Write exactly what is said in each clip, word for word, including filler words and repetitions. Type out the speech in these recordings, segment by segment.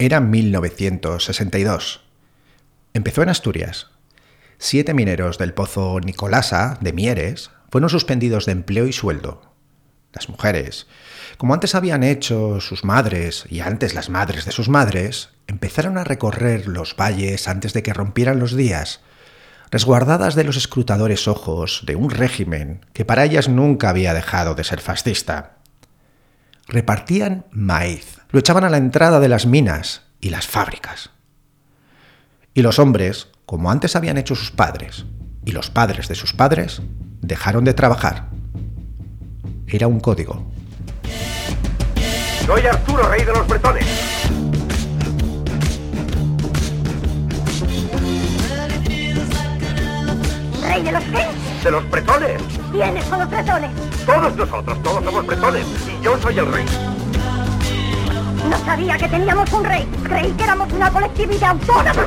Era mil novecientos sesenta y dos. Empezó en Asturias. Siete mineros del pozo Nicolasa de Mieres fueron suspendidos de empleo y sueldo. Las mujeres, como antes habían hecho sus madres y antes las madres de sus madres, empezaron a recorrer los valles antes de que rompieran los días, resguardadas de los escrutadores ojos de un régimen que para ellas nunca había dejado de ser fascista. Repartían maíz, lo echaban a la entrada de las minas y las fábricas. Y los hombres, como antes habían hecho sus padres, y los padres de sus padres, dejaron de trabajar. Era un código. Soy Arturo, rey de los bretones. ¿Rey de los qué? De los bretones. ¿Quiénes son los bretones? Todos nosotros, todos somos bretones. Y yo soy el rey. No sabía que teníamos un rey. Creí que éramos una colectividad autónoma.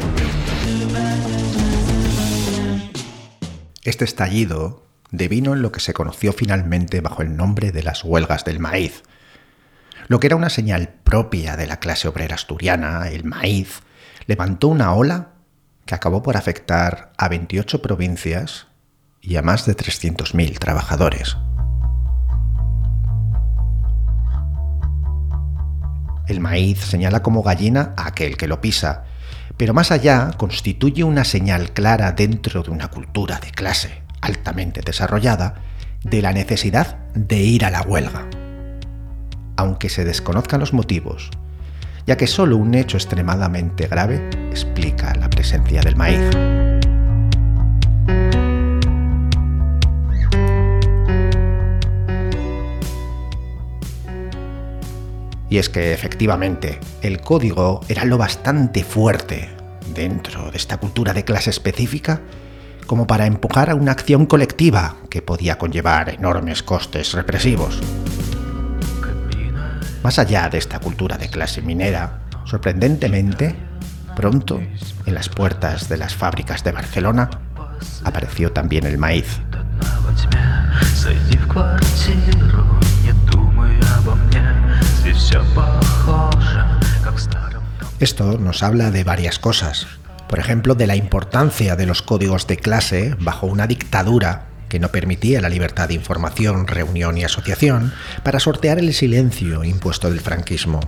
Este estallido devino en lo que se conoció finalmente bajo el nombre de las huelgas del maíz. Lo que era una señal propia de la clase obrera asturiana, el maíz, levantó una ola que acabó por afectar a veintiocho provincias y a más de trescientos mil trabajadores. El maíz señala como gallina a aquel que lo pisa, pero más allá constituye una señal clara dentro de una cultura de clase altamente desarrollada de la necesidad de ir a la huelga. Aunque se desconozcan los motivos, ya que solo un hecho extremadamente grave explica la presencia del maíz. Y es que, efectivamente, el código era lo bastante fuerte dentro de esta cultura de clase específica como para empujar a una acción colectiva que podía conllevar enormes costes represivos. Más allá de esta cultura de clase minera, sorprendentemente, pronto, en las puertas de las fábricas de Barcelona, apareció también el maíz. Esto nos habla de varias cosas. Por ejemplo, de la importancia de los códigos de clase bajo una dictadura que no permitía la libertad de información, reunión y asociación para sortear el silencio impuesto del franquismo.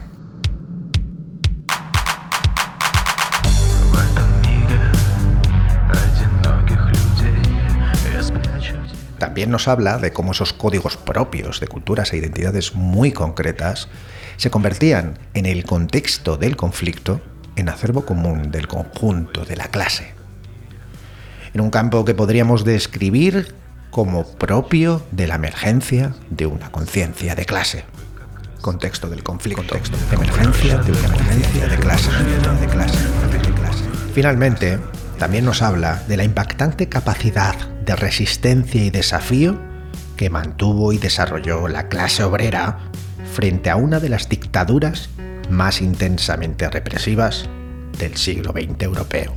También nos habla de cómo esos códigos propios de culturas e identidades muy concretas se convertían en el contexto del conflicto en acervo común del conjunto de la clase. En un campo que podríamos describir como propio de la emergencia de una conciencia de clase. Contexto del conflicto, contexto de emergencia de una emergencia de clase, de clase, de clase. Finalmente, también nos habla de la impactante capacidad de resistencia y desafío que mantuvo y desarrolló la clase obrera frente a una de las dictaduras más intensamente represivas del siglo veinte europeo.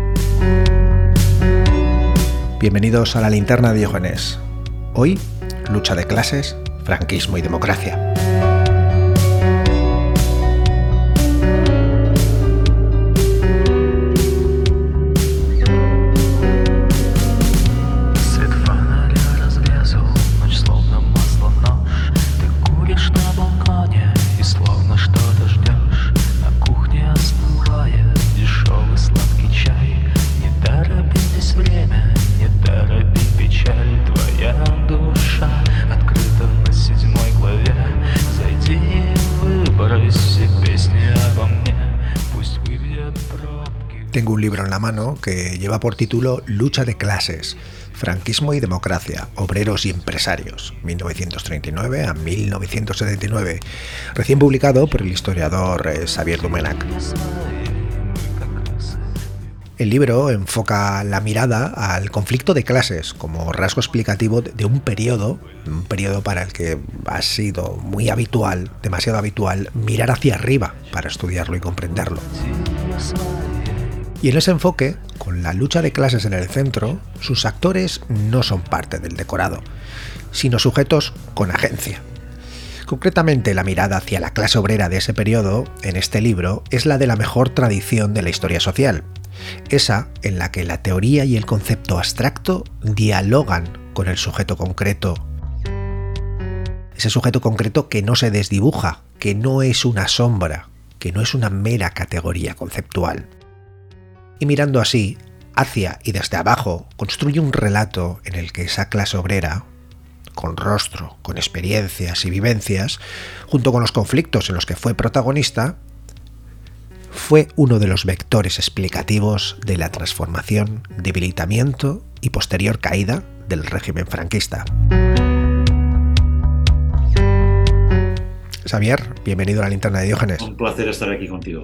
Bienvenidos a la Linterna de Diógenes. Hoy, lucha de clases, franquismo y democracia. Tengo un libro en la mano que lleva por título Lucha de clases, franquismo y democracia, obreros y empresarios, mil novecientos treinta y nueve a mil novecientos setenta y nueve, recién publicado por el historiador eh, Xavier Domènech. El libro enfoca la mirada al conflicto de clases como rasgo explicativo de un periodo, un periodo para el que ha sido muy habitual, demasiado habitual, mirar hacia arriba para estudiarlo y comprenderlo. Y en ese enfoque, con la lucha de clases en el centro, sus actores no son parte del decorado, sino sujetos con agencia. Concretamente, la mirada hacia la clase obrera de ese periodo, en este libro, es la de la mejor tradición de la historia social. Esa en la que la teoría y el concepto abstracto dialogan con el sujeto concreto. Ese sujeto concreto que no se desdibuja, que no es una sombra, que no es una mera categoría conceptual. Y mirando así, hacia y desde abajo, construye un relato en el que esa clase obrera, con rostro, con experiencias y vivencias, junto con los conflictos en los que fue protagonista, fue uno de los vectores explicativos de la transformación, debilitamiento y posterior caída del régimen franquista. Xavier, bienvenido a la Linterna de Diógenes. Un placer estar aquí contigo.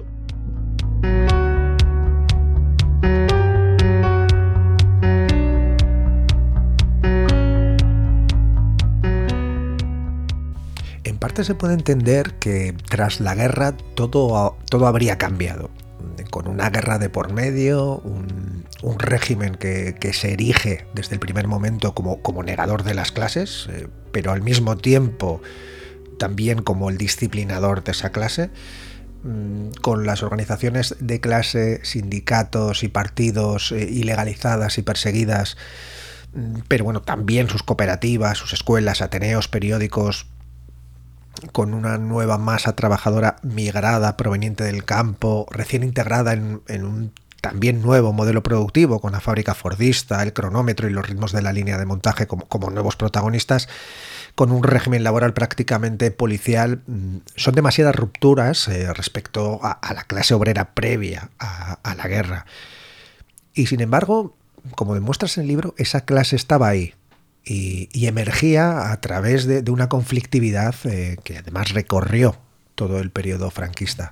En parte se puede entender que tras la guerra todo, todo habría cambiado, con una guerra de por medio, un, un régimen que, que se erige desde el primer momento como, como negador de las clases, eh, pero al mismo tiempo también como el disciplinador de esa clase, mmm, con las organizaciones de clase, sindicatos y partidos eh, ilegalizadas y perseguidas, mmm, pero bueno, también sus cooperativas, sus escuelas, ateneos, periódicos, con una nueva masa trabajadora migrada proveniente del campo, recién integrada en, en un también nuevo modelo productivo, con la fábrica fordista, el cronómetro y los ritmos de la línea de montaje como, como nuevos protagonistas, con un régimen laboral prácticamente policial. Son demasiadas rupturas eh, respecto a, a la clase obrera previa a, a la guerra. Y sin embargo, como demuestras en el libro, esa clase estaba ahí. Y, y emergía a través de, de una conflictividad eh, que además recorrió todo el periodo franquista.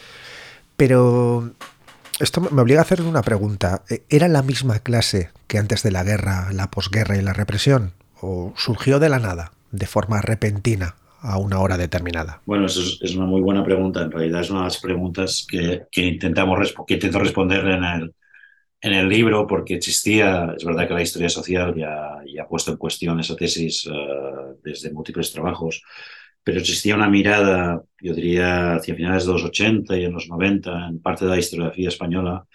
Pero esto me obliga a hacer una pregunta. ¿Era la misma clase que antes de la guerra, la posguerra y la represión? ¿O surgió de la nada, de forma repentina, a una hora determinada? Bueno, eso es, es una muy buena pregunta. En realidad es una de las preguntas que, que, intentamos, que intento responder en el En el libro, porque existía, es verdad que la historia social ya, ya ha puesto en cuestión esa tesis uh, desde múltiples trabajos, pero existía una mirada, yo diría, hacia finales de los ochenta y en los noventa, en parte de la historiografía española,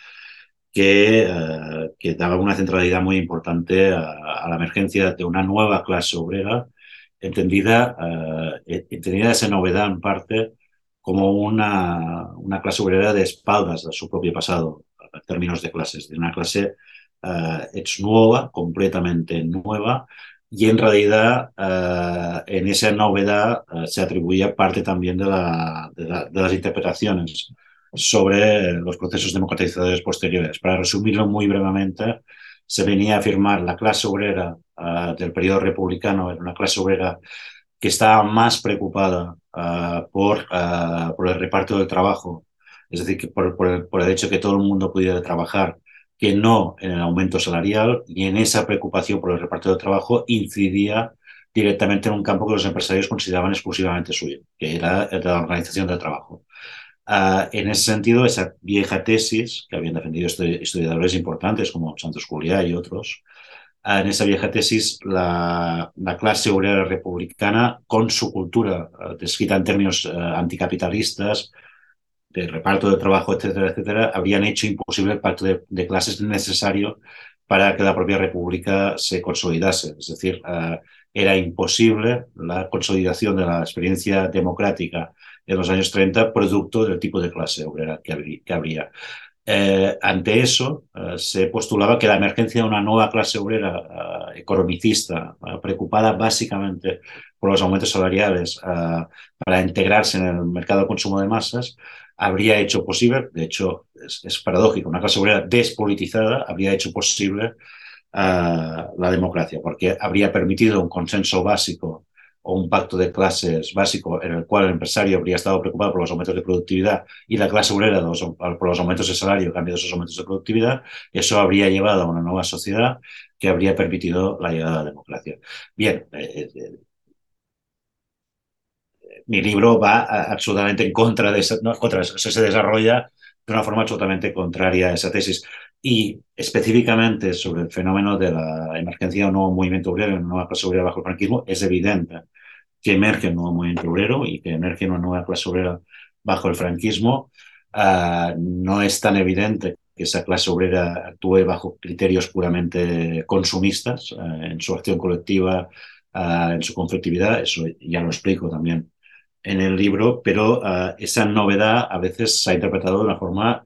que, uh, que daba una centralidad muy importante a, a la emergencia de una nueva clase obrera, entendida, uh, entendida esa novedad en parte como una, una clase obrera de espaldas a su propio pasado, en términos de clases, de una clase uh, ex nueva, completamente nueva, y en realidad uh, en esa novedad uh, se atribuía parte también de, la, de, la, de las interpretaciones sobre los procesos democratizadores posteriores. Para resumirlo muy brevemente, se venía a afirmar la clase obrera uh, del periodo republicano, era una clase obrera que estaba más preocupada uh, por, uh, por el reparto del trabajo, es decir, que por, por, el, por el hecho de que todo el mundo pudiera trabajar, que no en el aumento salarial, y en esa preocupación por el reparto del trabajo incidía directamente en un campo que los empresarios consideraban exclusivamente suyo, que era el de la organización del trabajo. Uh, en ese sentido, esa vieja tesis que habían defendido historiadores importantes como Santos Juliá y otros, uh, en esa vieja tesis la, la clase obrera republicana, con su cultura uh, descrita en términos uh, anticapitalistas, de reparto de trabajo, etcétera, etcétera, habrían hecho imposible el pacto de, de clases necesario para que la propia república se consolidase. Es decir, uh, era imposible la consolidación de la experiencia democrática en los años treinta producto del tipo de clase obrera que, habría. Que habría. Eh, ante eso, uh, se postulaba que la emergencia de una nueva clase obrera uh, economicista, uh, preocupada básicamente por los aumentos salariales uh, para integrarse en el mercado de consumo de masas, habría hecho posible, de hecho es, es paradójico, una clase obrera despolitizada habría hecho posible uh, la democracia, porque habría permitido un consenso básico o un pacto de clases básico en el cual el empresario habría estado preocupado por los aumentos de productividad y la clase obrera los, por los aumentos de salario a cambio de esos aumentos de productividad. Eso habría llevado a una nueva sociedad que habría permitido la llegada de la democracia. Bien, eh, eh, mi libro va absolutamente en contra de eso, no, contra eso, se desarrolla de una forma absolutamente contraria a esa tesis. Y específicamente sobre el fenómeno de la emergencia de un nuevo movimiento obrero, una nueva clase obrera bajo el franquismo, es evidente que emerge un nuevo movimiento obrero y que emerge una nueva clase obrera bajo el franquismo, uh, no es tan evidente que esa clase obrera actúe bajo criterios puramente consumistas uh, en su acción colectiva, uh, en su conflictividad. Eso ya lo explico también en el libro, pero uh, esa novedad a veces se ha interpretado de una forma,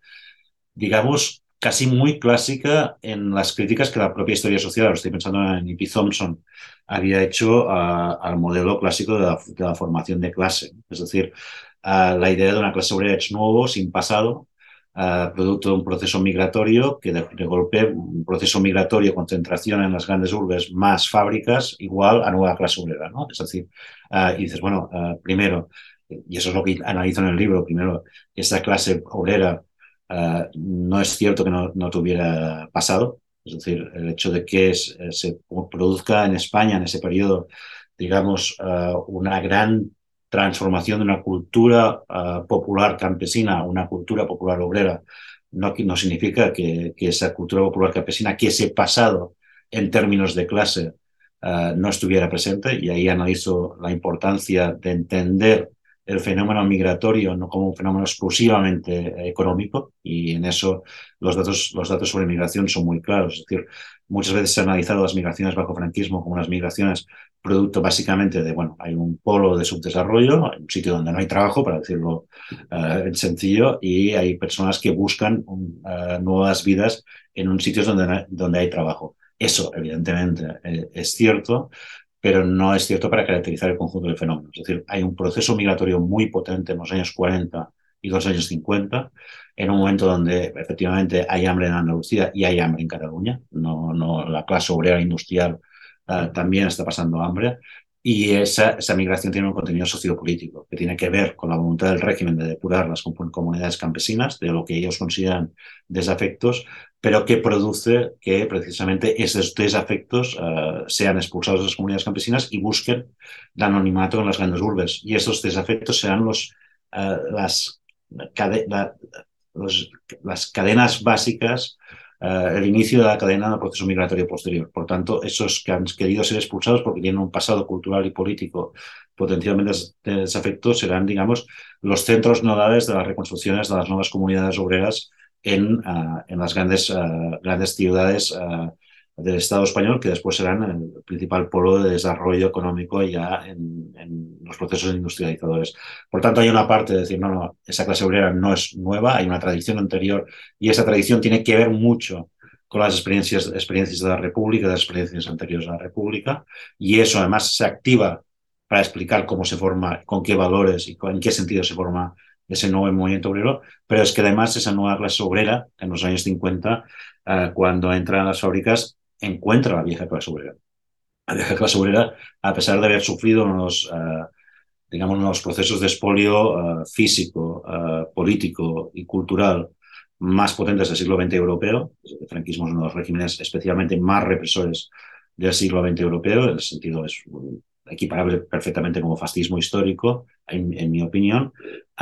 digamos, casi muy clásica en las críticas que la propia historia social, lo estoy pensando en E P Thompson, había hecho uh, al modelo clásico de la, de la formación de clase. Es decir, uh, la idea de una clase obrera ex novo, sin pasado, uh, producto de un proceso migratorio, que de, de golpe, un proceso migratorio, concentración en las grandes urbes, más fábricas, igual a nueva clase obrera, ¿no? Es decir, uh, y dices, bueno, uh, primero, y eso es lo que analizo en el libro, primero, esa clase obrera Uh, no es cierto que no, no tuviera pasado, es decir, el hecho de que es, se produzca en España en ese periodo, digamos, uh, una gran transformación de una cultura uh, popular campesina a una cultura popular obrera, no, no significa que, que esa cultura popular campesina, que ese pasado en términos de clase uh, no estuviera presente, y ahí analizo la importancia de entender el fenómeno migratorio no como un fenómeno exclusivamente económico, y en eso los datos, los datos sobre migración son muy claros. Es decir, muchas veces se han analizado las migraciones bajo franquismo como unas migraciones producto básicamente de, bueno, hay un polo de subdesarrollo, hay un sitio donde no hay trabajo, para decirlo uh, en sencillo, y hay personas que buscan uh, nuevas vidas en un sitio donde, donde hay trabajo. Eso, evidentemente, eh, es cierto, pero no es cierto para caracterizar el conjunto del fenómeno. Es decir, hay un proceso migratorio muy potente en los años cuarenta y los años cincuenta, en un momento donde efectivamente hay hambre en Andalucía y hay hambre en Cataluña. No, no, la clase obrera industrial uh, también está pasando hambre, y esa, esa migración tiene un contenido sociopolítico que tiene que ver con la voluntad del régimen de depurar las comunidades campesinas de lo que ellos consideran desafectos, pero que produce que precisamente esos desafectos uh, sean expulsados de las comunidades campesinas y busquen el anonimato en las grandes urbes. Y esos desafectos serán los, uh, las, cade la, los, las cadenas básicas, uh, el inicio de la cadena del proceso migratorio posterior. Por tanto, esos que han querido ser expulsados porque tienen un pasado cultural y político potencialmente desafectos serán, digamos, los centros nodales de las reconstrucciones de las nuevas comunidades obreras En, uh, en las grandes, uh, grandes ciudades uh, del Estado español, que después serán el principal polo de desarrollo económico ya en, en los procesos industrializadores. Por tanto, hay una parte de decir, no, no, esa clase obrera no es nueva, hay una tradición anterior, y esa tradición tiene que ver mucho con las experiencias, experiencias de la República, de las experiencias anteriores a la República, y eso además se activa para explicar cómo se forma, con qué valores y en qué sentido se forma ese nuevo movimiento obrero, pero es que además esa nueva clase obrera en los años cincuenta, uh, cuando entra en las fábricas, encuentra la vieja clase obrera. La vieja clase obrera, a pesar de haber sufrido unos, uh, digamos, unos procesos de expolio uh, físico, uh, político y cultural más potentes del siglo veinte europeo, el franquismo es uno de los regímenes especialmente más represores del siglo veinte europeo, en el sentido es equiparable perfectamente como fascismo histórico, en, en mi opinión.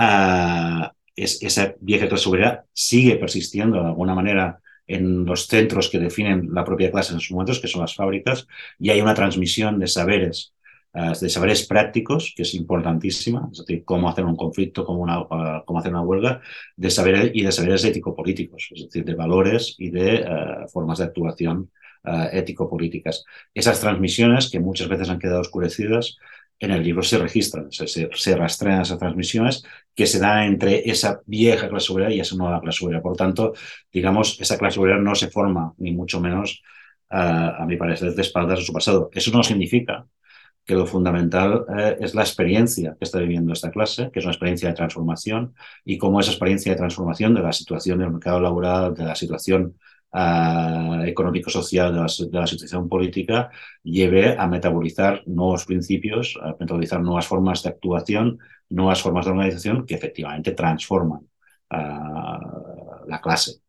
Uh, es, esa vieja clase obrera sigue persistiendo de alguna manera en los centros que definen la propia clase en sus momentos, que son las fábricas, y hay una transmisión de saberes, uh, de saberes prácticos, que es importantísima, es decir, cómo hacer un conflicto, cómo, una, uh, cómo hacer una huelga, de saberes y de saberes ético-políticos, es decir, de valores y de uh, formas de actuación Uh, ético-políticas. Esas transmisiones, que muchas veces han quedado oscurecidas, en el libro se registran, se, se, se rastrean esas transmisiones que se dan entre esa vieja clase obrera y esa nueva clase obrera. Por tanto, digamos, esa clase obrera no se forma, ni mucho menos, uh, a mi parecer, de espaldas a su pasado. Eso no significa que lo fundamental eh, es la experiencia que está viviendo esta clase, que es una experiencia de transformación, y cómo esa experiencia de transformación de la situación del mercado laboral, de la situación Uh, económico-social de la, de la situación política, lleve a metabolizar nuevos principios, a metabolizar nuevas formas de actuación, nuevas formas de organización que efectivamente transforman uh, la clase.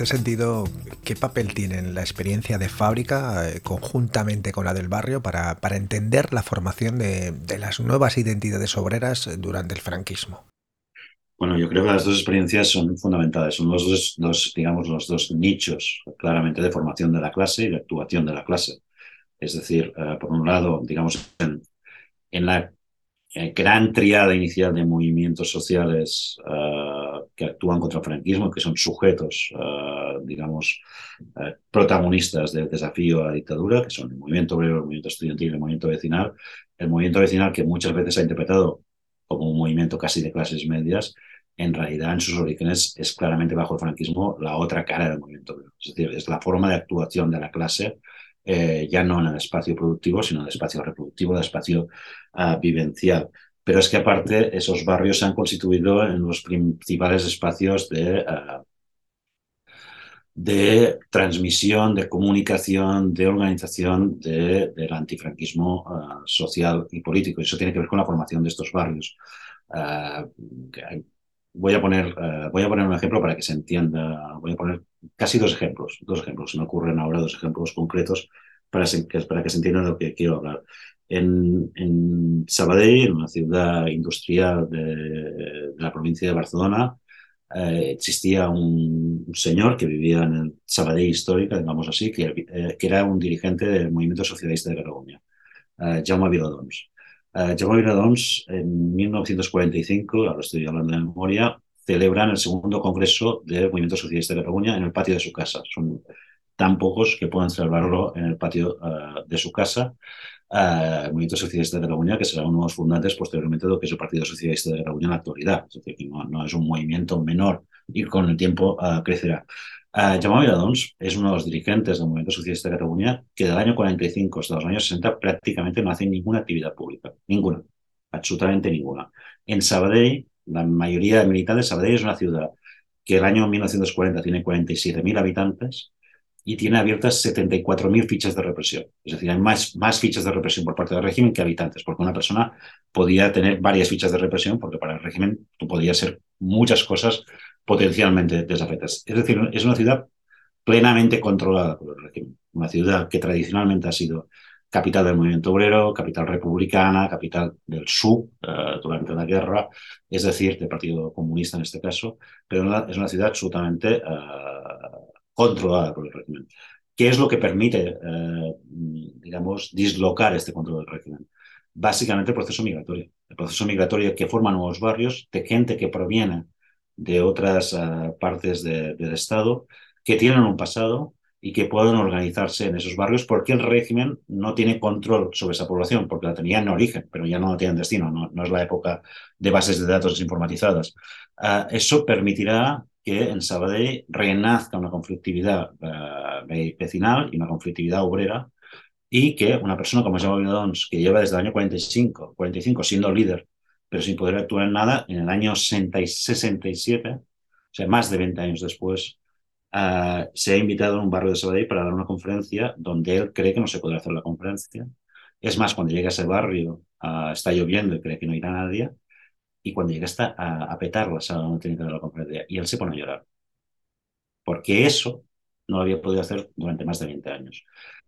sentido, ¿qué papel tienen la experiencia de fábrica eh, conjuntamente con la del barrio para, para entender la formación de, de las nuevas identidades obreras durante el franquismo? Bueno, yo creo que las dos experiencias son fundamentales. Son los dos, dos, digamos, los dos nichos claramente de formación de la clase y de actuación de la clase. Es decir, uh, por un lado, digamos, en, en la eh, gran triada inicial de movimientos sociales uh, que actúan contra el franquismo, que son sujetos, uh, digamos, uh, protagonistas del desafío a la dictadura, que son el movimiento obrero, el movimiento estudiantil, el movimiento vecinal. El movimiento vecinal, que muchas veces se ha interpretado como un movimiento casi de clases medias, en realidad en sus orígenes es claramente bajo el franquismo la otra cara del movimiento obrero. Es decir, es la forma de actuación de la clase, eh, ya no en el espacio productivo, sino en el espacio reproductivo, el espacio uh, vivencial. Pero es que aparte esos barrios se han constituido en los principales espacios de, uh, de transmisión, de comunicación, de organización de, del antifranquismo uh, social y político. Eso tiene que ver con la formación de estos barrios. Uh, voy, a poner, uh, voy a poner un ejemplo para que se entienda. Voy a poner casi dos ejemplos. Dos ejemplos. Se me ocurren ahora dos ejemplos concretos para, se, para que se entienda de lo que quiero hablar. En, en Sabadell, en una ciudad industrial de, de la provincia de Barcelona, eh, existía un, un señor que vivía en el Sabadell histórica, digamos así, que, eh, que era un dirigente del movimiento socialista de Cataluña, eh, Jaume Viladons. Eh, Jaume Viladons, en mil novecientos cuarenta y cinco, ahora estoy hablando de memoria, celebran el segundo congreso del movimiento socialista de Cataluña en el patio de su casa. Son tan pocos que pueden celebrarlo en el patio uh, de su casa. Uh, el Movimiento Socialista de Cataluña, que será uno de los fundantes posteriormente de lo que es el Partido Socialista de Cataluña en la actualidad. Es decir, que no, no es un movimiento menor y con el tiempo uh, crecerá. Uh, Jaume Viladons es uno de los dirigentes del Movimiento Socialista de Cataluña que del año cuarenta y cinco hasta los años sesenta prácticamente no hace ninguna actividad pública. Ninguna. Absolutamente ninguna. En Sabadell, la mayoría de militantes, Sabadell es una ciudad que el año mil novecientos cuarenta tiene cuarenta y siete mil habitantes y tiene abiertas setenta y cuatro mil fichas de represión. Es decir, hay más, más fichas de represión por parte del régimen que habitantes, porque una persona podía tener varias fichas de represión, porque para el régimen tú podías ser muchas cosas potencialmente desafectas. Es decir, es una ciudad plenamente controlada por el régimen. Una ciudad que tradicionalmente ha sido capital del movimiento obrero, capital republicana, capital del S U V uh, durante la guerra, es decir, del Partido Comunista en este caso, pero es una ciudad absolutamente uh, controlada por el régimen. ¿Qué es lo que permite, eh, digamos, dislocar este control del régimen? Básicamente el proceso migratorio. El proceso migratorio que forma nuevos barrios de gente que proviene de otras uh, partes de, del Estado, que tienen un pasado y que pueden organizarse en esos barrios porque el régimen no tiene control sobre esa población, porque la tenía en origen, pero ya no la tiene en destino, no, no es la época de bases de datos desinformatizadas. Uh, eso permitirá que en Sabadell renazca una conflictividad uh, vecinal y una conflictividad obrera, y que una persona como Jaume Viladons, que lleva desde el año cuarenta y cinco, cuarenta y cinco siendo líder, pero sin poder actuar en nada, en el año sesenta y siete, o sea, más de veinte años después, uh, se ha invitado a un barrio de Sabadell para dar una conferencia donde él cree que no se podrá hacer la conferencia. Es más, cuando llega a ese barrio, uh, está lloviendo y cree que no irá nadie, y cuando llega está a, a petar la sala donde tiene que dar la conferencia, y él se pone a llorar. Porque eso no lo había podido hacer durante más de veinte años.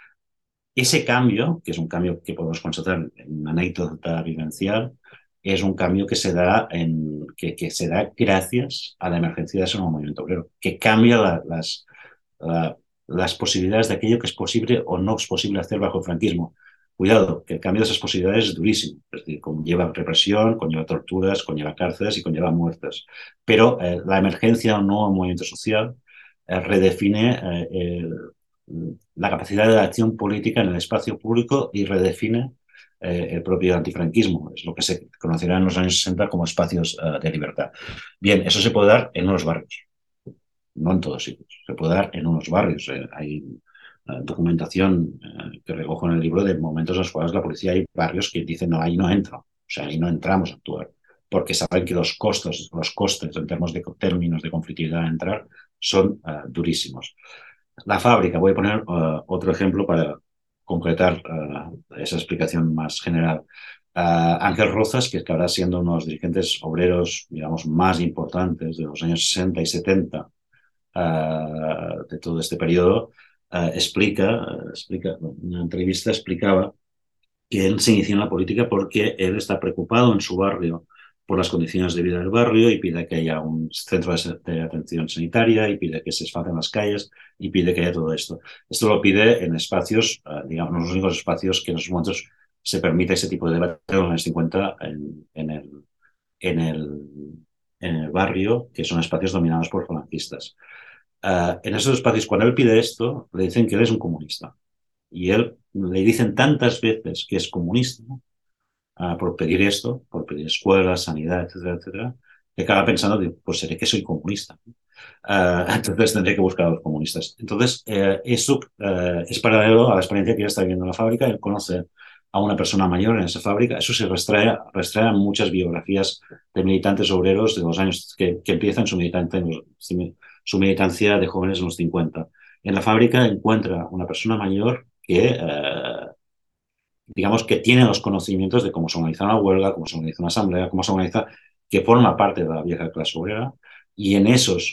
Ese cambio, que es un cambio que podemos constatar en una anécdota vivencial, es un cambio que se da, en, que, que se da gracias a la emergencia de ese nuevo movimiento obrero, que cambia la, las, la, las posibilidades de aquello que es posible o no es posible hacer bajo el franquismo. Cuidado, que el cambio de esas posibilidades es durísimo. Es decir, conlleva represión, conlleva torturas, conlleva cárceles y conlleva muertes. Pero eh, la emergencia de un nuevo movimiento social eh, redefine eh, el, la capacidad de acción política en el espacio público y redefine eh, el propio antifranquismo. Es lo que se conocerá en los años sesenta como espacios uh, de libertad. Bien, eso se puede dar en unos barrios, no en todos sitios. Se puede dar en unos barrios. Eh, hay uh, documentación uh, que recojo en el libro de momentos en los cuales la policía hay barrios que dicen no, ahí no entro. O sea, ahí no entramos a actuar, porque saben que los costos, los costes en términos de, términos de conflictividad a entrar son uh, durísimos. La fábrica, voy a poner uh, otro ejemplo para concretar uh, esa explicación más general. Uh, Ángel Rozas, que acabará siendo uno de los dirigentes obreros, digamos, más importantes de los años sesenta y setenta, uh, de todo este periodo, uh, explica, explica, en una entrevista explicaba que él se inició en la política porque él está preocupado en su barrio por las condiciones de vida del barrio y pide que haya un centro de atención sanitaria y pide que se asfalten las calles y pide que haya todo esto. Esto lo pide en espacios, uh, digamos, los únicos espacios que en esos momentos se permite ese tipo de debate en los años cincuenta en, en, el, en, el, en el barrio, que son espacios dominados por falangistas. Uh, en esos espacios, cuando él pide esto, le dicen que él es un comunista. Y él le dicen tantas veces que es comunista, ¿no? uh, por pedir esto, por pedir escuelas, sanidad, etcétera, etcétera, que acaba pensando, pues seré que soy comunista. Uh, entonces tendré que buscar a los comunistas. Entonces, eh, eso eh, es paralelo a la experiencia que él está viviendo en la fábrica. Él conoce a una persona mayor en esa fábrica. Eso se restrae, restrae a muchas biografías de militantes obreros de los años que, que empiezan su, militante, su militancia de jóvenes en los cincuenta. En la fábrica encuentra una persona mayor que, eh, digamos, que tiene los conocimientos de cómo se organiza una huelga, cómo se organiza una asamblea, cómo se organiza, que forma parte de la vieja clase obrera, y en esos,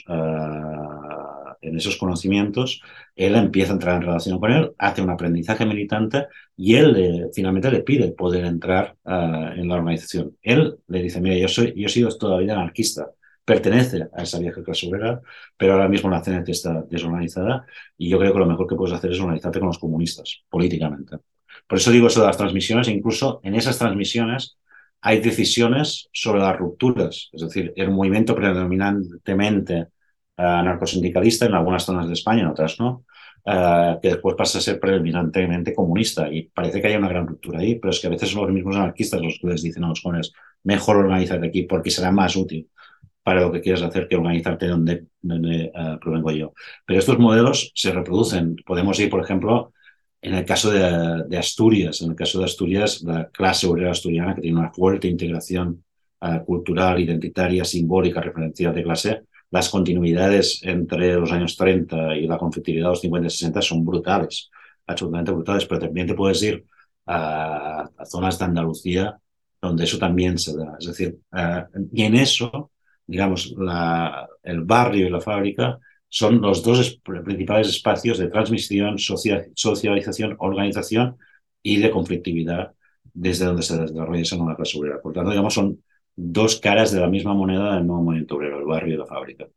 uh, en esos conocimientos él empieza a entrar en relación con él, hace un aprendizaje militante y él le, finalmente le pide poder entrar uh, en la organización. Él le dice, mira, yo, soy, yo he sido toda la vida anarquista, pertenece a esa vieja clase obrera, pero ahora mismo la C N T está desorganizada y yo creo que lo mejor que puedes hacer es organizarte con los comunistas, políticamente. Por eso digo eso de las transmisiones, incluso en esas transmisiones hay decisiones sobre las rupturas, es decir, el movimiento predominantemente uh, anarcosindicalista en algunas zonas de España, en otras no, uh, que después pasa a ser predominantemente comunista y parece que hay una gran ruptura ahí, pero es que a veces son los mismos anarquistas los que les dicen a los jóvenes, mejor organízate aquí porque será más útil para lo que quieras hacer que organizarte donde, donde uh, provengo yo. Pero estos modelos se reproducen. Podemos ir, por ejemplo, en el caso de, de Asturias, en el caso de Asturias, la clase obrera asturiana, que tiene una fuerte integración uh, cultural, identitaria, simbólica, referencial de clase, las continuidades entre los años treinta y la conflictividad de los cincuenta y sesenta son brutales, absolutamente brutales, pero también te puedes ir a, a zonas de Andalucía donde eso también se da. Es decir, uh, y en eso, digamos, la, el barrio y la fábrica son los dos principales espacios de transmisión, social, socialización, organización y de conflictividad desde donde se desarrolla esa nueva clase obrera. Por tanto, digamos, son dos caras de la misma moneda del nuevo movimiento obrero, el barrio y la fábrica.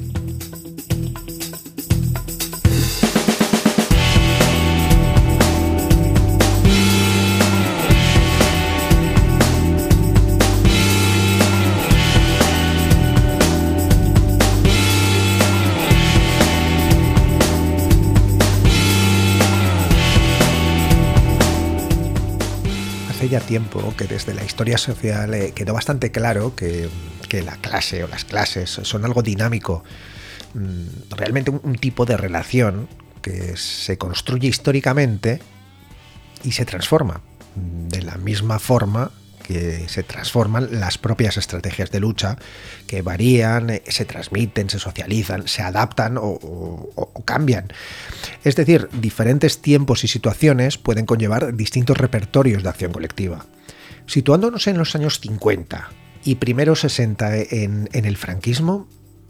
Hace ya tiempo que desde la historia social eh, quedó bastante claro que, que la clase o las clases son algo dinámico, mm, realmente un, un tipo de relación que se construye históricamente y se transforma de la misma forma que se transforman las propias estrategias de lucha, que varían, se transmiten, se socializan, se adaptan o, o, o cambian. Es decir, diferentes tiempos y situaciones pueden conllevar distintos repertorios de acción colectiva. Situándonos en los años cincuenta y primeros sesenta en, en el franquismo,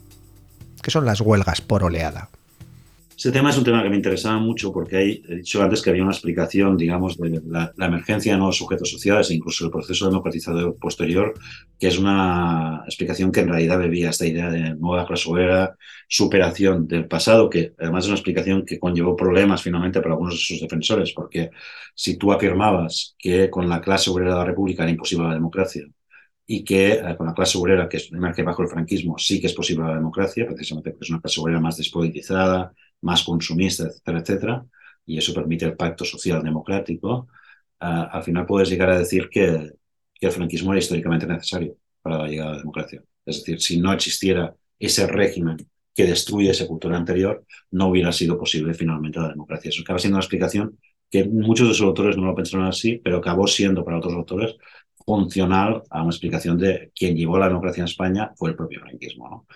¿qué son las huelgas por oleada? Ese tema es un tema que me interesaba mucho porque hay, he dicho antes que había una explicación, digamos, de la, la emergencia de nuevos sujetos sociales e incluso el proceso democratizador posterior, que es una explicación que en realidad bebía esta idea de nueva clase obrera, superación del pasado, que además es una explicación que conllevó problemas finalmente para algunos de sus defensores, porque si tú afirmabas que con la clase obrera de la República era imposible la democracia, y que eh, con la clase obrera que emerge bajo el franquismo sí que es posible la democracia, precisamente porque es una clase obrera más despolitizada, más consumista, etcétera, etcétera, y eso permite el pacto social democrático, uh, al final puedes llegar a decir que, que el franquismo era históricamente necesario para la llegada de la democracia. Es decir, si no existiera ese régimen que destruye esa cultura anterior, no hubiera sido posible finalmente la democracia. Eso acaba siendo una explicación que muchos de sus autores no lo pensaron así, pero acabó siendo para otros autores funcional a una explicación de quien llevó la democracia en España fue el propio franquismo, ¿no?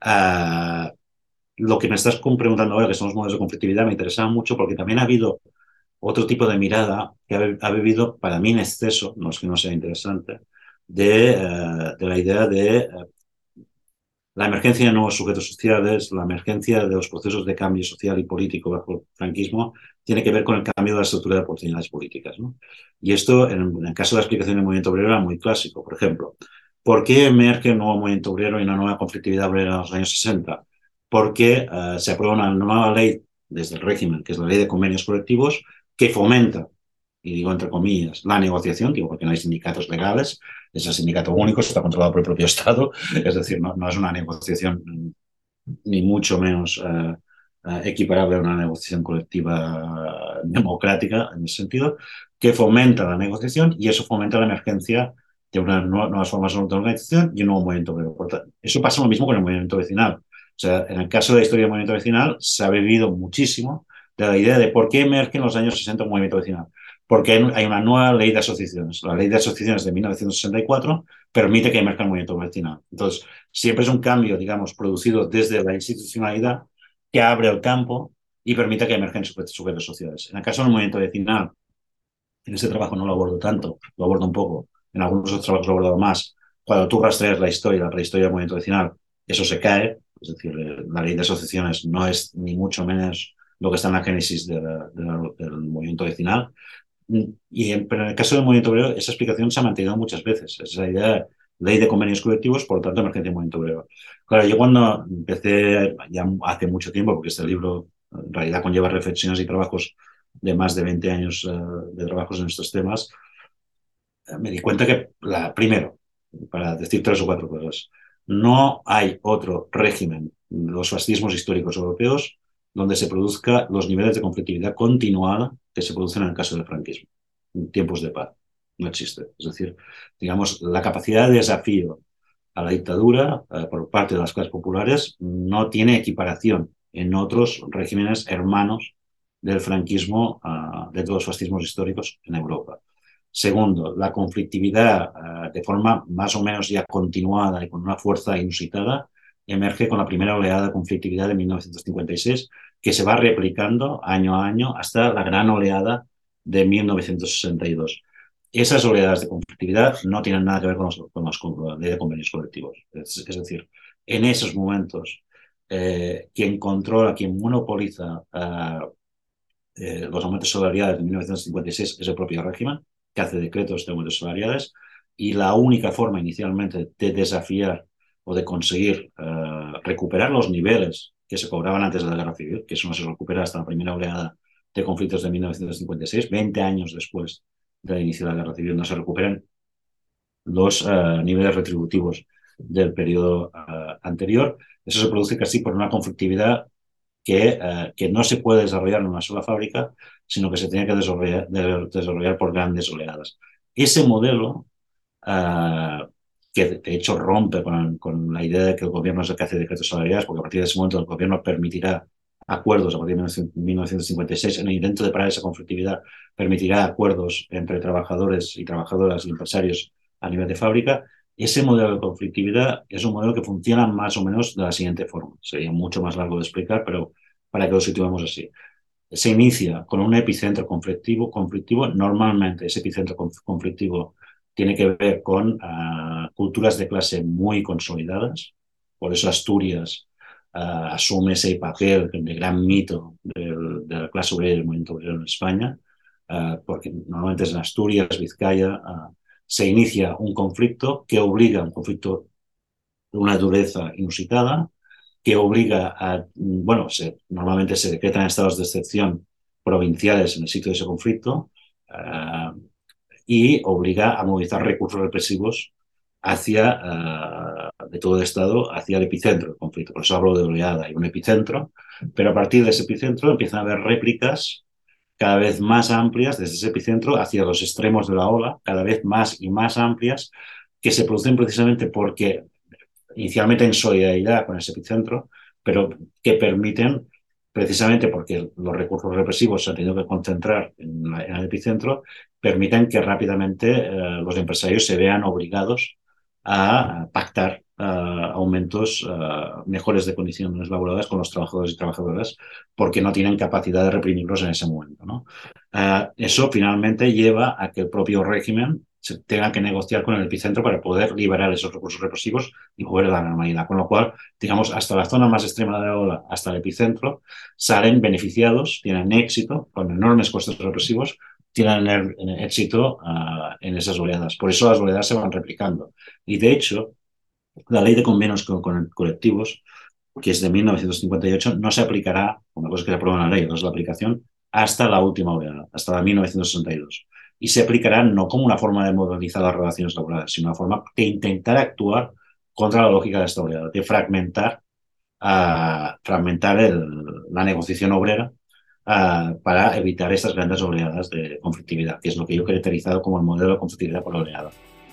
Uh, lo que me estás preguntando ahora, que son los modelos de conflictividad, me interesaba mucho porque también ha habido otro tipo de mirada que ha, ha vivido, para mí en exceso, no es que no sea interesante, de, uh, de la idea de uh, la emergencia de nuevos sujetos sociales, la emergencia de los procesos de cambio social y político bajo el franquismo, tiene que ver con el cambio de la estructura de oportunidades políticas, ¿no? Y esto, en, en el caso de la explicación del movimiento obrero, era muy clásico. Por ejemplo, ¿por qué emerge un nuevo movimiento obrero y una nueva conflictividad obrera en los años sesenta? Porque uh, se aprueba una nueva ley desde el régimen, que es la ley de convenios colectivos, que fomenta, y digo entre comillas, la negociación, digo porque no hay sindicatos legales, es el sindicato único, está controlado por el propio Estado, es decir, no, no es una negociación ni mucho menos uh, uh, equiparable a una negociación colectiva uh, democrática en ese sentido, que fomenta la negociación y eso fomenta la emergencia de unas nuevas formas de organización y un nuevo movimiento obrero. Eso pasa lo mismo con el movimiento vecinal. O sea, en el caso de la historia del movimiento vecinal se ha vivido muchísimo de la idea de por qué emerge en los años sesenta un movimiento vecinal. Porque hay una nueva ley de asociaciones. La ley de asociaciones de mil novecientos sesenta y cuatro permite que emerja el movimiento vecinal. Entonces, siempre es un cambio, digamos, producido desde la institucionalidad que abre el campo y permite que emerjan sujetos sociales. En el caso del movimiento vecinal, en este trabajo no lo abordo tanto, lo abordo un poco, en algunos otros trabajos lo he abordado más. Cuando tú rastreas la historia, la prehistoria del movimiento vecinal, eso se cae, es decir, la ley de asociaciones no es ni mucho menos lo que está en la génesis de la, de la, del movimiento vecinal. Y en, pero en el caso del movimiento obrero, esa explicación se ha mantenido muchas veces. Esa idea de ley de convenios colectivos, por lo tanto, emergencia del movimiento obrero. Claro, yo cuando empecé, ya hace mucho tiempo, porque este libro en realidad conlleva reflexiones y trabajos de más de veinte años uh, de trabajos en estos temas, uh, me di cuenta que, la, primero, para decir tres o cuatro cosas, no hay otro régimen de los fascismos históricos europeos donde se produzca los niveles de conflictividad continuada que se producen en el caso del franquismo, en tiempos de paz. No existe. Es decir, digamos, la capacidad de desafío a la dictadura eh, por parte de las clases populares no tiene equiparación en otros regímenes hermanos del franquismo, uh, de todos los fascismos históricos en Europa. Segundo, la conflictividad uh, de forma más o menos ya continuada y con una fuerza inusitada emerge con la primera oleada de conflictividad de mil novecientos cincuenta y seis, que se va replicando año a año hasta la gran oleada de mil novecientos sesenta y dos. Esas oleadas de conflictividad no tienen nada que ver con los, con los con la ley de convenios colectivos. Es, es decir, en esos momentos, eh, quien controla, quien monopoliza uh, eh, los aumentos salariales de mil novecientos cincuenta y seis es el propio régimen, que hace decretos de aumentos salariales, y la única forma inicialmente de desafiar o de conseguir uh, recuperar los niveles que se cobraban antes de la guerra civil, que eso no se recupera hasta la primera oleada de conflictos de mil novecientos cincuenta y seis, veinte años después del inicio de la guerra civil, no se recuperan los uh, niveles retributivos del periodo uh, anterior. Eso se produce casi por una conflictividad que, uh, que no se puede desarrollar en una sola fábrica, sino que se tiene que desarrollar, de, desarrollar por grandes oleadas. Ese modelo, uh, que de hecho rompe con, con la idea de que el gobierno es el que hace decretos salariales, porque a partir de ese momento el gobierno permitirá acuerdos a partir de mil novecientos cincuenta y seis, en el intento de parar esa conflictividad, permitirá acuerdos entre trabajadores y trabajadoras y empresarios a nivel de fábrica. Ese modelo de conflictividad es un modelo que funciona más o menos de la siguiente forma. Sería mucho más largo de explicar, pero para que lo situemos así. Se inicia con un epicentro conflictivo. conflictivo. Normalmente ese epicentro conflictivo tiene que ver con uh, culturas de clase muy consolidadas. Por eso Asturias uh, asume ese papel de gran mito del, de la clase obrera y del movimiento obrero en España, uh, porque normalmente es en Asturias, Vizcaya, uh, se inicia un conflicto que obliga, un conflicto de una dureza inusitada, que obliga a, bueno, se, normalmente se decretan estados de excepción provinciales en el sitio de ese conflicto, uh, y obliga a movilizar recursos represivos hacia, uh, de todo el Estado, hacia el epicentro del conflicto. Por eso hablo de oleada. Hay un epicentro, pero a partir de ese epicentro empiezan a haber réplicas cada vez más amplias desde ese epicentro hacia los extremos de la ola, cada vez más y más amplias, que se producen precisamente porque inicialmente en solidaridad con ese epicentro, pero que permiten, precisamente porque los recursos represivos se han tenido que concentrar en, la, en el epicentro, permiten que rápidamente eh, los empresarios se vean obligados a pactar uh, aumentos uh, mejores de condiciones laborales con los trabajadores y trabajadoras porque no tienen capacidad de reprimirlos en ese momento, ¿no? Uh, eso finalmente lleva a que el propio régimen se tengan que negociar con el epicentro para poder liberar esos recursos represivos y volver a la normalidad. Con lo cual, digamos, hasta la zona más extrema de la ola, hasta el epicentro, salen beneficiados, tienen éxito, con enormes costes represivos, tienen el, el éxito uh, en esas oleadas. Por eso las oleadas se van replicando. Y de hecho, la ley de convenios con, con colectivos, que es de mil novecientos cincuenta y ocho, no se aplicará, una cosa es que se aprueba una ley, otra es la aplicación, hasta la última oleada, hasta la mil novecientos sesenta y dos. Y se aplicará no como una forma de modernizar las relaciones laborales, sino una forma de intentar actuar contra la lógica de esta oleada, de fragmentar, uh, fragmentar el, la negociación obrera uh, para evitar estas grandes oleadas de conflictividad, que es lo que yo he caracterizado como el modelo de conflictividad por oleada.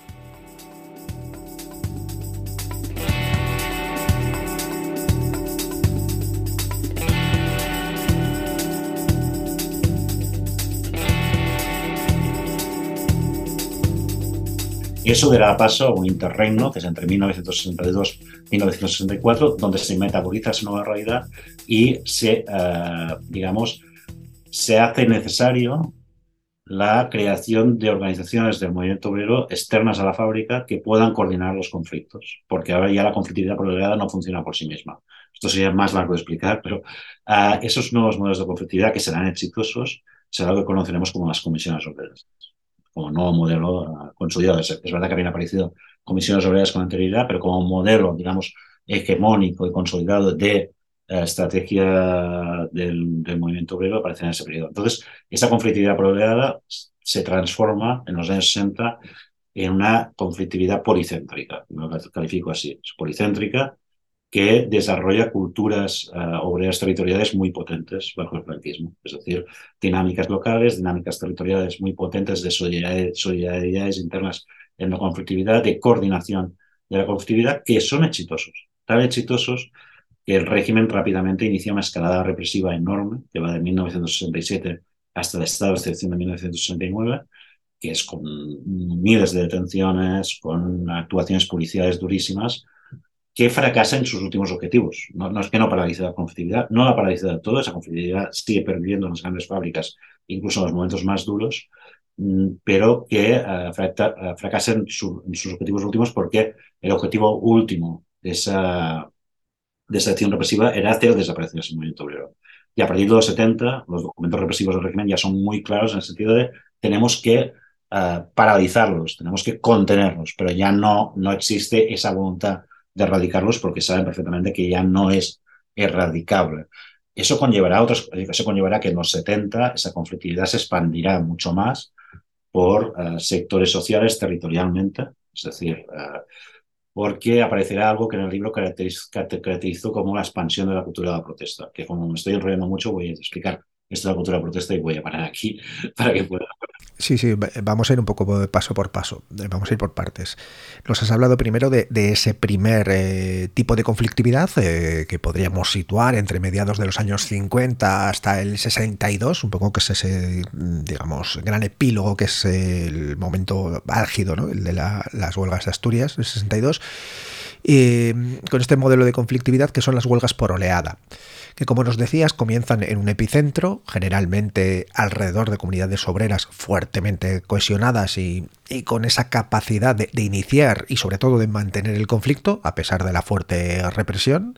Eso dará paso a un interregno, que es entre mil novecientos sesenta y dos y mil novecientos sesenta y cuatro, donde se metaboliza esa nueva realidad y se, uh, digamos, se hace necesario la creación de organizaciones del movimiento obrero externas a la fábrica que puedan coordinar los conflictos, porque ahora ya la conflictividad prolongada no funciona por sí misma. Esto sería más largo de explicar, pero uh, esos nuevos modelos de conflictividad que serán exitosos será lo que conoceremos como las comisiones obreras, como nuevo modelo uh, consolidado. Es, es verdad que habían aparecido comisiones obreras con anterioridad, pero como modelo, digamos, hegemónico y consolidado de uh, estrategia del, del movimiento obrero aparece en ese periodo. Entonces, esa conflictividad prolongada se transforma en los años sesenta en una conflictividad policéntrica, lo califico así, es policéntrica, que desarrolla culturas uh, obreras territoriales muy potentes bajo el franquismo. Es decir, dinámicas locales, dinámicas territoriales muy potentes de solidaridades, solidaridades internas en la conflictividad, de coordinación de la conflictividad, que son exitosos. Tan exitosos que el régimen rápidamente inicia una escalada represiva enorme, que va de mil novecientos sesenta y siete hasta el estado de excepción de mil novecientos sesenta y nueve, que es con miles de detenciones, con actuaciones policiales durísimas, que fracasa en sus últimos objetivos. No, no es que no paralice la conflictividad, no la paraliza de todo, esa conflictividad sigue perviviendo en las grandes fábricas, incluso en los momentos más duros, pero que uh, fracasa en, su, en sus objetivos últimos, porque el objetivo último de esa, de esa acción represiva era hacer desaparecer ese movimiento obrero. Y a partir de los setenta, los documentos represivos del régimen ya son muy claros en el sentido de tenemos que uh, paralizarlos, tenemos que contenerlos, pero ya no, no existe esa voluntad de erradicarlos porque saben perfectamente que ya no es erradicable. Eso conllevará, otras, eso conllevará que en los setenta esa conflictividad se expandirá mucho más por uh, sectores sociales territorialmente, es decir, uh, porque aparecerá algo que en el libro caracteriz, caracterizó como la expansión de la cultura de la protesta, que como me estoy enrollando mucho voy a explicar esto de la cultura de la protesta y voy a parar aquí para que pueda... Sí, sí, vamos a ir un poco paso por paso, vamos a ir por partes. Nos has hablado primero de, de ese primer eh, tipo de conflictividad eh, que podríamos situar entre mediados de los años cincuenta hasta el sesenta y dos, un poco que es ese, digamos, gran epílogo que es el momento álgido, ¿no? El de la, las huelgas de Asturias, el sesenta y dos, y con este modelo de conflictividad que son las huelgas por oleada, que como nos decías comienzan en un epicentro, generalmente alrededor de comunidades obreras fuertemente cohesionadas y, y con esa capacidad de, de iniciar y sobre todo de mantener el conflicto a pesar de la fuerte represión.